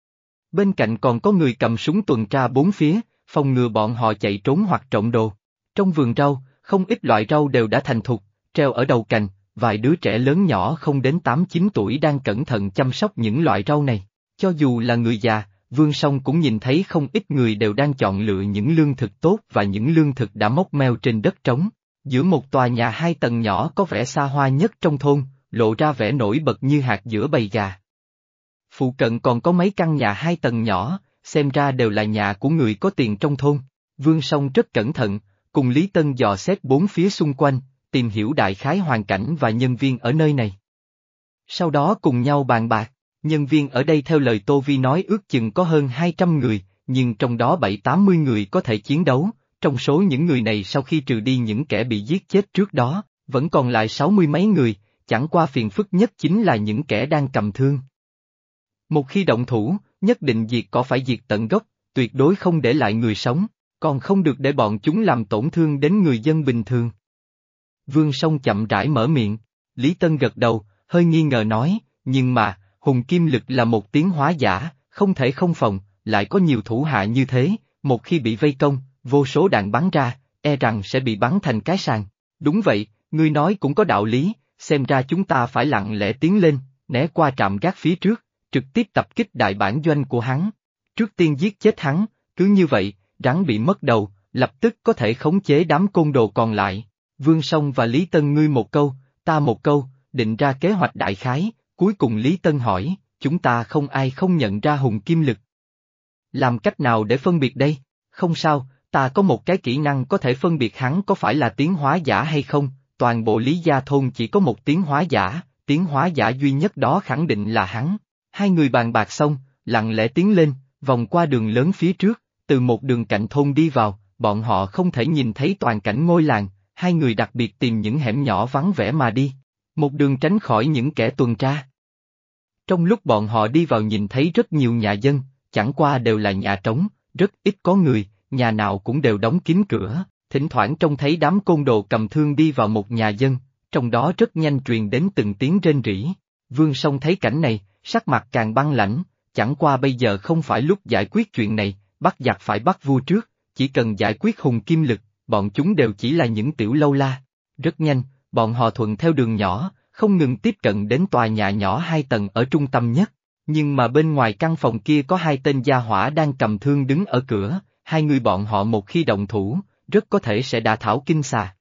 Bên cạnh còn có người cầm súng tuần tra bốn phía, phòng ngừa bọn họ chạy trốn hoặc trộm đồ. Trong vườn rau, không ít loại rau đều đã thành thục, treo ở đầu cành, vài đứa trẻ lớn nhỏ không đến tám chín tuổi đang cẩn thận chăm sóc những loại rau này. Cho dù là người già, Vương Song cũng nhìn thấy không ít người đều đang chọn lựa những lương thực tốt và những lương thực đã mốc meo trên đất trống. Giữa một tòa nhà hai tầng nhỏ có vẻ xa hoa nhất trong thôn, lộ ra vẻ nổi bật như hạt giữa bầy gà. Phụ cận còn có mấy căn nhà hai tầng nhỏ, xem ra đều là nhà của người có tiền trong thôn. Vương Song rất cẩn thận, cùng Lý Tân dò xét bốn phía xung quanh, tìm hiểu đại khái hoàn cảnh và nhân viên ở nơi này. Sau đó cùng nhau bàn bạc, nhân viên ở đây theo lời Tô Vi nói ước chừng có hơn hai trăm người, nhưng trong đó bảy tám mươi người có thể chiến đấu, trong số những người này sau khi trừ đi những kẻ bị giết chết trước đó, vẫn còn lại sáu mươi mấy người, chẳng qua phiền phức nhất chính là những kẻ đang cầm thương. Một khi động thủ, nhất định diệt cỏ phải diệt tận gốc, tuyệt đối không để lại người sống, còn không được để bọn chúng làm tổn thương đến người dân bình thường. Vương Song chậm rãi mở miệng, Lý Tân gật đầu, hơi nghi ngờ nói, nhưng mà, Hùng Kim Lực là một tiến hóa giả, không thể không phòng, lại có nhiều thủ hạ như thế, một khi bị vây công, vô số đạn bắn ra, e rằng sẽ bị bắn thành cái sàng. Đúng vậy, ngươi nói cũng có đạo lý, xem ra chúng ta phải lặng lẽ tiến lên, né qua trạm gác phía trước, trực tiếp tập kích đại bản doanh của hắn. Trước tiên giết chết hắn, cứ như vậy, rắn bị mất đầu, lập tức có thể khống chế đám côn đồ còn lại. Vương Song và Lý Tân ngươi một câu, ta một câu, định ra kế hoạch đại khái, cuối cùng Lý Tân hỏi, chúng ta không ai không nhận ra Hùng Kim Lực. Làm cách nào để phân biệt đây? Không sao, ta có một cái kỹ năng có thể phân biệt hắn có phải là tiến hóa giả hay không, toàn bộ Lý Gia Thôn chỉ có một tiến hóa giả, tiến hóa giả duy nhất đó khẳng định là hắn. Hai người bàn bạc xong, lặng lẽ tiến lên, vòng qua đường lớn phía trước, từ một đường cạnh thôn đi vào, bọn họ không thể nhìn thấy toàn cảnh ngôi làng, hai người đặc biệt tìm những hẻm nhỏ vắng vẻ mà đi, một đường tránh khỏi những kẻ tuần tra. Trong lúc bọn họ đi vào nhìn thấy rất nhiều nhà dân, chẳng qua đều là nhà trống, rất ít có người, nhà nào cũng đều đóng kín cửa, thỉnh thoảng trông thấy đám côn đồ cầm thương đi vào một nhà dân, trong đó rất nhanh truyền đến từng tiếng rên rỉ. Vương Song thấy cảnh này, sắc mặt càng băng lãnh, chẳng qua bây giờ không phải lúc giải quyết chuyện này, bắt giặc phải bắt vua trước, chỉ cần giải quyết Hùng Kim Lực, bọn chúng đều chỉ là những tiểu lâu la. Rất nhanh, bọn họ thuận theo đường nhỏ, không ngừng tiếp cận đến tòa nhà nhỏ hai tầng ở trung tâm nhất, nhưng mà bên ngoài căn phòng kia có hai tên gia hỏa đang cầm thương đứng ở cửa, hai người bọn họ một khi động thủ, rất có thể sẽ đả thảo kinh xà.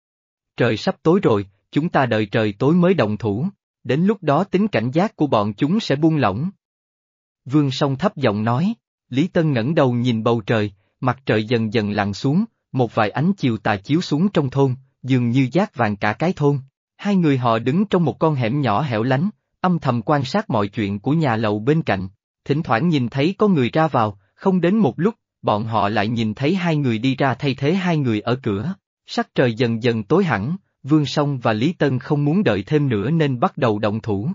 Trời sắp tối rồi, chúng ta đợi trời tối mới động thủ, đến lúc đó tính cảnh giác của bọn chúng sẽ buông lỏng. Vương Song thấp giọng nói, Lý Tân ngẩng đầu nhìn bầu trời, mặt trời dần dần lặn xuống, một vài ánh chiều tà chiếu xuống trong thôn, dường như dát vàng cả cái thôn. Hai người họ đứng trong một con hẻm nhỏ hẻo lánh, âm thầm quan sát mọi chuyện của nhà lầu bên cạnh, thỉnh thoảng nhìn thấy có người ra vào, không đến một lúc, bọn họ lại nhìn thấy hai người đi ra thay thế hai người ở cửa. Sắc trời dần dần tối hẳn, Vương Song và Lý Tân không muốn đợi thêm nữa nên bắt đầu động thủ.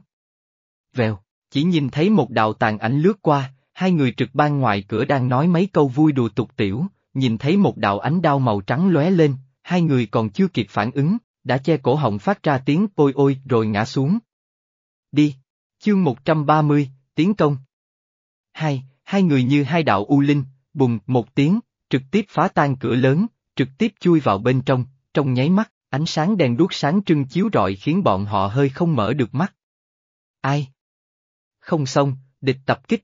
Vèo, chỉ nhìn thấy một đạo tàn ảnh lướt qua, hai người trực ban ngoài cửa đang nói mấy câu vui đùa tục tiểu, nhìn thấy một đạo ánh đao màu trắng lóe lên, hai người còn chưa kịp phản ứng, đã che cổ họng phát ra tiếng ôi ôi rồi ngã xuống. Đi! Chương một trăm ba mươi, tiến công. Hai, hai người như hai đạo u linh, bùng một tiếng, trực tiếp phá tan cửa lớn, trực tiếp chui vào bên trong, trong nháy mắt, ánh sáng đèn đuốc sáng trưng chiếu rọi khiến bọn họ hơi không mở được mắt. Ai? Không xong, địch tập kích.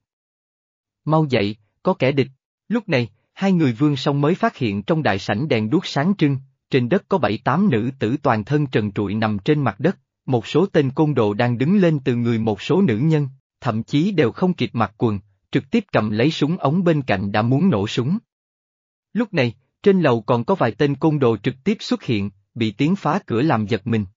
Mau dậy, có kẻ địch. Lúc này, hai người Vương Song mới phát hiện trong đại sảnh đèn đuốc sáng trưng, trên đất có bảy tám nữ tử toàn thân trần trụi nằm trên mặt đất, một số tên côn đồ đang đứng lên từ người một số nữ nhân, thậm chí đều không kịp mặc quần, trực tiếp cầm lấy súng ống bên cạnh đã muốn nổ súng. Lúc này, trên lầu còn có vài tên côn đồ trực tiếp xuất hiện, bị tiếng phá cửa làm giật mình.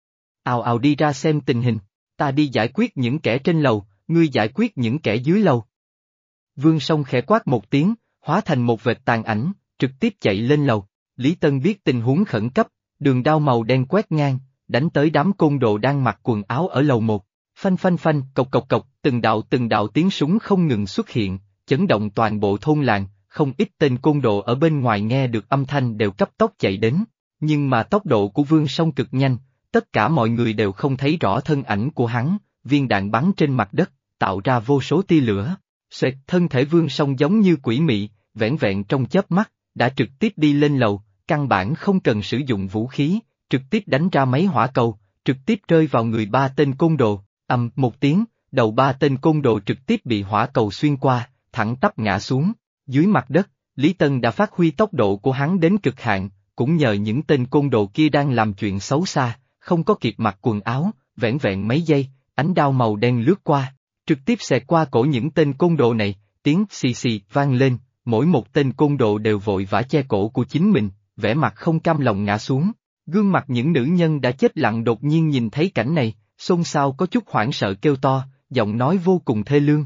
Ào ào đi ra xem tình hình, ta đi giải quyết những kẻ trên lầu, ngươi giải quyết những kẻ dưới lầu. Vương Song khẽ quát một tiếng, hóa thành một vệt tàn ảnh, trực tiếp chạy lên lầu. Lý Tân biết tình huống khẩn cấp, đường đao màu đen quét ngang, đánh tới đám côn đồ đang mặc quần áo ở lầu một. Phanh phanh phanh, cộc cộc cộc, từng đạo từng đạo tiếng súng không ngừng xuất hiện, chấn động toàn bộ thôn làng, không ít tên côn đồ ở bên ngoài nghe được âm thanh đều cấp tốc chạy đến. Nhưng mà tốc độ của Vương Song cực nhanh, tất cả mọi người đều không thấy rõ thân ảnh của hắn, viên đạn bắn trên mặt đất, tạo ra vô số tia lửa. Xoẹt, thân thể Vương Song giống như quỷ mị, vẻn vẹn trong chớp mắt, đã trực tiếp đi lên lầu, căn bản không cần sử dụng vũ khí, trực tiếp đánh ra mấy hỏa cầu, trực tiếp rơi vào người ba tên côn đồ, ầm một tiếng, đầu ba tên côn đồ trực tiếp bị hỏa cầu xuyên qua, thẳng thẳng tắp ngã xuống. Dưới mặt đất, Lý Tân đã phát huy tốc độ của hắn đến cực hạn, cũng nhờ những tên côn đồ kia đang làm chuyện xấu xa, không có kịp mặc quần áo, vẻn vẹn mấy giây, ánh đao màu đen lướt qua, trực tiếp xẹt qua cổ những tên côn đồ này, tiếng xì xì vang lên, mỗi một tên côn đồ đều vội vã che cổ của chính mình, vẻ mặt không cam lòng ngã xuống. Gương mặt những nữ nhân đã chết lặng đột nhiên nhìn thấy cảnh này, xôn xao có chút hoảng sợ kêu to, giọng nói vô cùng thê lương.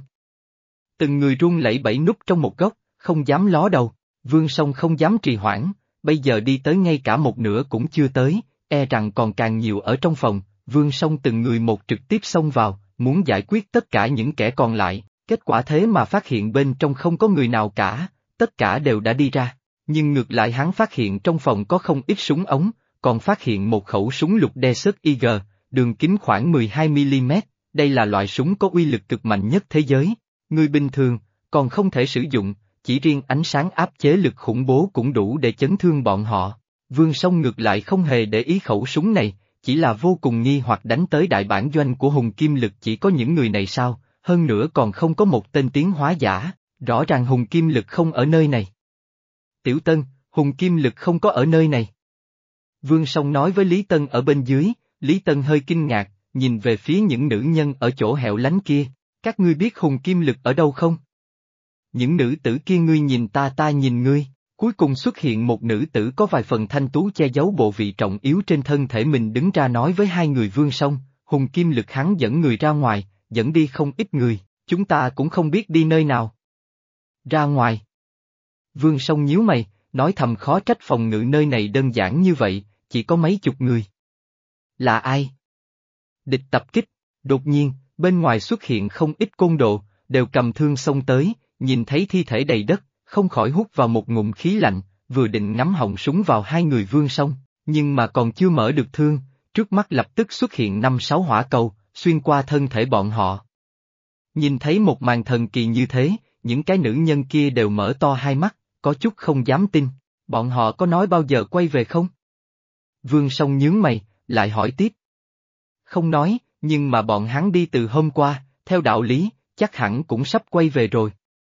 Từng người run lẩy bẩy núp trong một góc, không dám ló đầu. Vương Song không dám trì hoãn, bây giờ đi tới ngay cả một nửa cũng chưa tới, e rằng còn càng nhiều ở trong phòng. Vương Song từng người một trực tiếp xông vào, muốn giải quyết tất cả những kẻ còn lại, kết quả thế mà phát hiện bên trong không có người nào cả, tất cả đều đã đi ra. Nhưng ngược lại hắn phát hiện trong phòng có không ít súng ống, còn phát hiện một khẩu súng lục Desert Eagle, đường kính khoảng mười hai mi li mét, đây là loại súng có uy lực cực mạnh nhất thế giới. Người bình thường, còn không thể sử dụng, chỉ riêng ánh sáng áp chế lực khủng bố cũng đủ để chấn thương bọn họ. Vương Song ngược lại không hề để ý khẩu súng này, chỉ là vô cùng nghi hoặc đánh tới đại bản doanh của Hùng Kim Lực chỉ có những người này sao, hơn nữa còn không có một tên tiến hóa giả, rõ ràng Hùng Kim Lực không ở nơi này. Tiểu Tân, Hùng Kim Lực không có ở nơi này. Vương Song nói với Lý Tân ở bên dưới, Lý Tân hơi kinh ngạc, nhìn về phía những nữ nhân ở chỗ hẻo lánh kia, các ngươi biết Hùng Kim Lực ở đâu không? Những nữ tử kia ngươi nhìn ta ta nhìn ngươi, cuối cùng xuất hiện một nữ tử có vài phần thanh tú che giấu bộ vị trọng yếu trên thân thể mình đứng ra nói với hai người Vương Song, Hùng Kim Lực hắn dẫn người ra ngoài, dẫn đi không ít người, chúng ta cũng không biết đi nơi nào. Ra ngoài. Vương Song nhíu mày, nói thầm khó trách phòng ngự nơi này đơn giản như vậy, chỉ có mấy chục người. Là ai? Địch tập kích, đột nhiên, bên ngoài xuất hiện không ít côn đồ, đều cầm thương xông tới, nhìn thấy thi thể đầy đất, không khỏi hút vào một ngụm khí lạnh, vừa định ngắm họng súng vào hai người Vương Song, nhưng mà còn chưa mở được thương, trước mắt lập tức xuất hiện năm sáu hỏa cầu, xuyên qua thân thể bọn họ. Nhìn thấy một màn thần kỳ như thế, những cái nữ nhân kia đều mở to hai mắt, có chút không dám tin, bọn họ có nói bao giờ quay về không? Vương Song nhướng mày, lại hỏi tiếp. Không nói, nhưng mà bọn hắn đi từ hôm qua, theo đạo lý, chắc hẳn cũng sắp quay về rồi.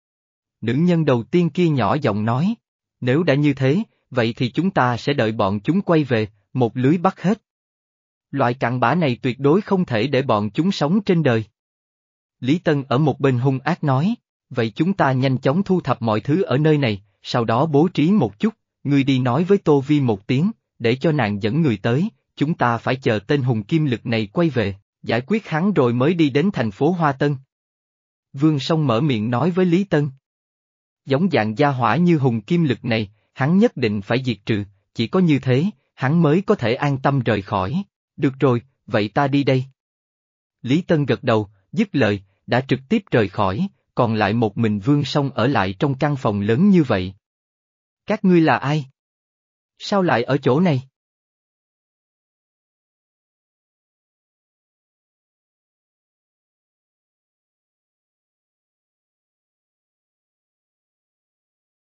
Nữ nhân đầu tiên kia nhỏ giọng nói, nếu đã như thế, vậy thì chúng ta sẽ đợi bọn chúng quay về, một lưới bắt hết. Loại cặn bã này tuyệt đối không thể để bọn chúng sống trên đời. Lý Tân ở một bên hung ác nói, vậy chúng ta nhanh chóng thu thập mọi thứ ở nơi này, sau đó bố trí một chút, ngươi đi nói với Tô Vi một tiếng, để cho nàng dẫn người tới, chúng ta phải chờ tên Hùng Kim Lực này quay về, giải quyết hắn rồi mới đi đến thành phố Hoa Tân. Vương Song mở miệng nói với Lý Tân. Giống dạng gia hỏa như Hùng Kim Lực này, hắn nhất định phải diệt trừ, chỉ có như thế, hắn mới có thể an tâm rời khỏi. Được rồi, vậy ta đi đây. Lý Tân gật đầu, dứt lời, đã trực tiếp rời khỏi, còn lại một mình Vương Song ở lại trong căn phòng lớn như vậy. Các ngươi là ai? Sao lại ở chỗ này?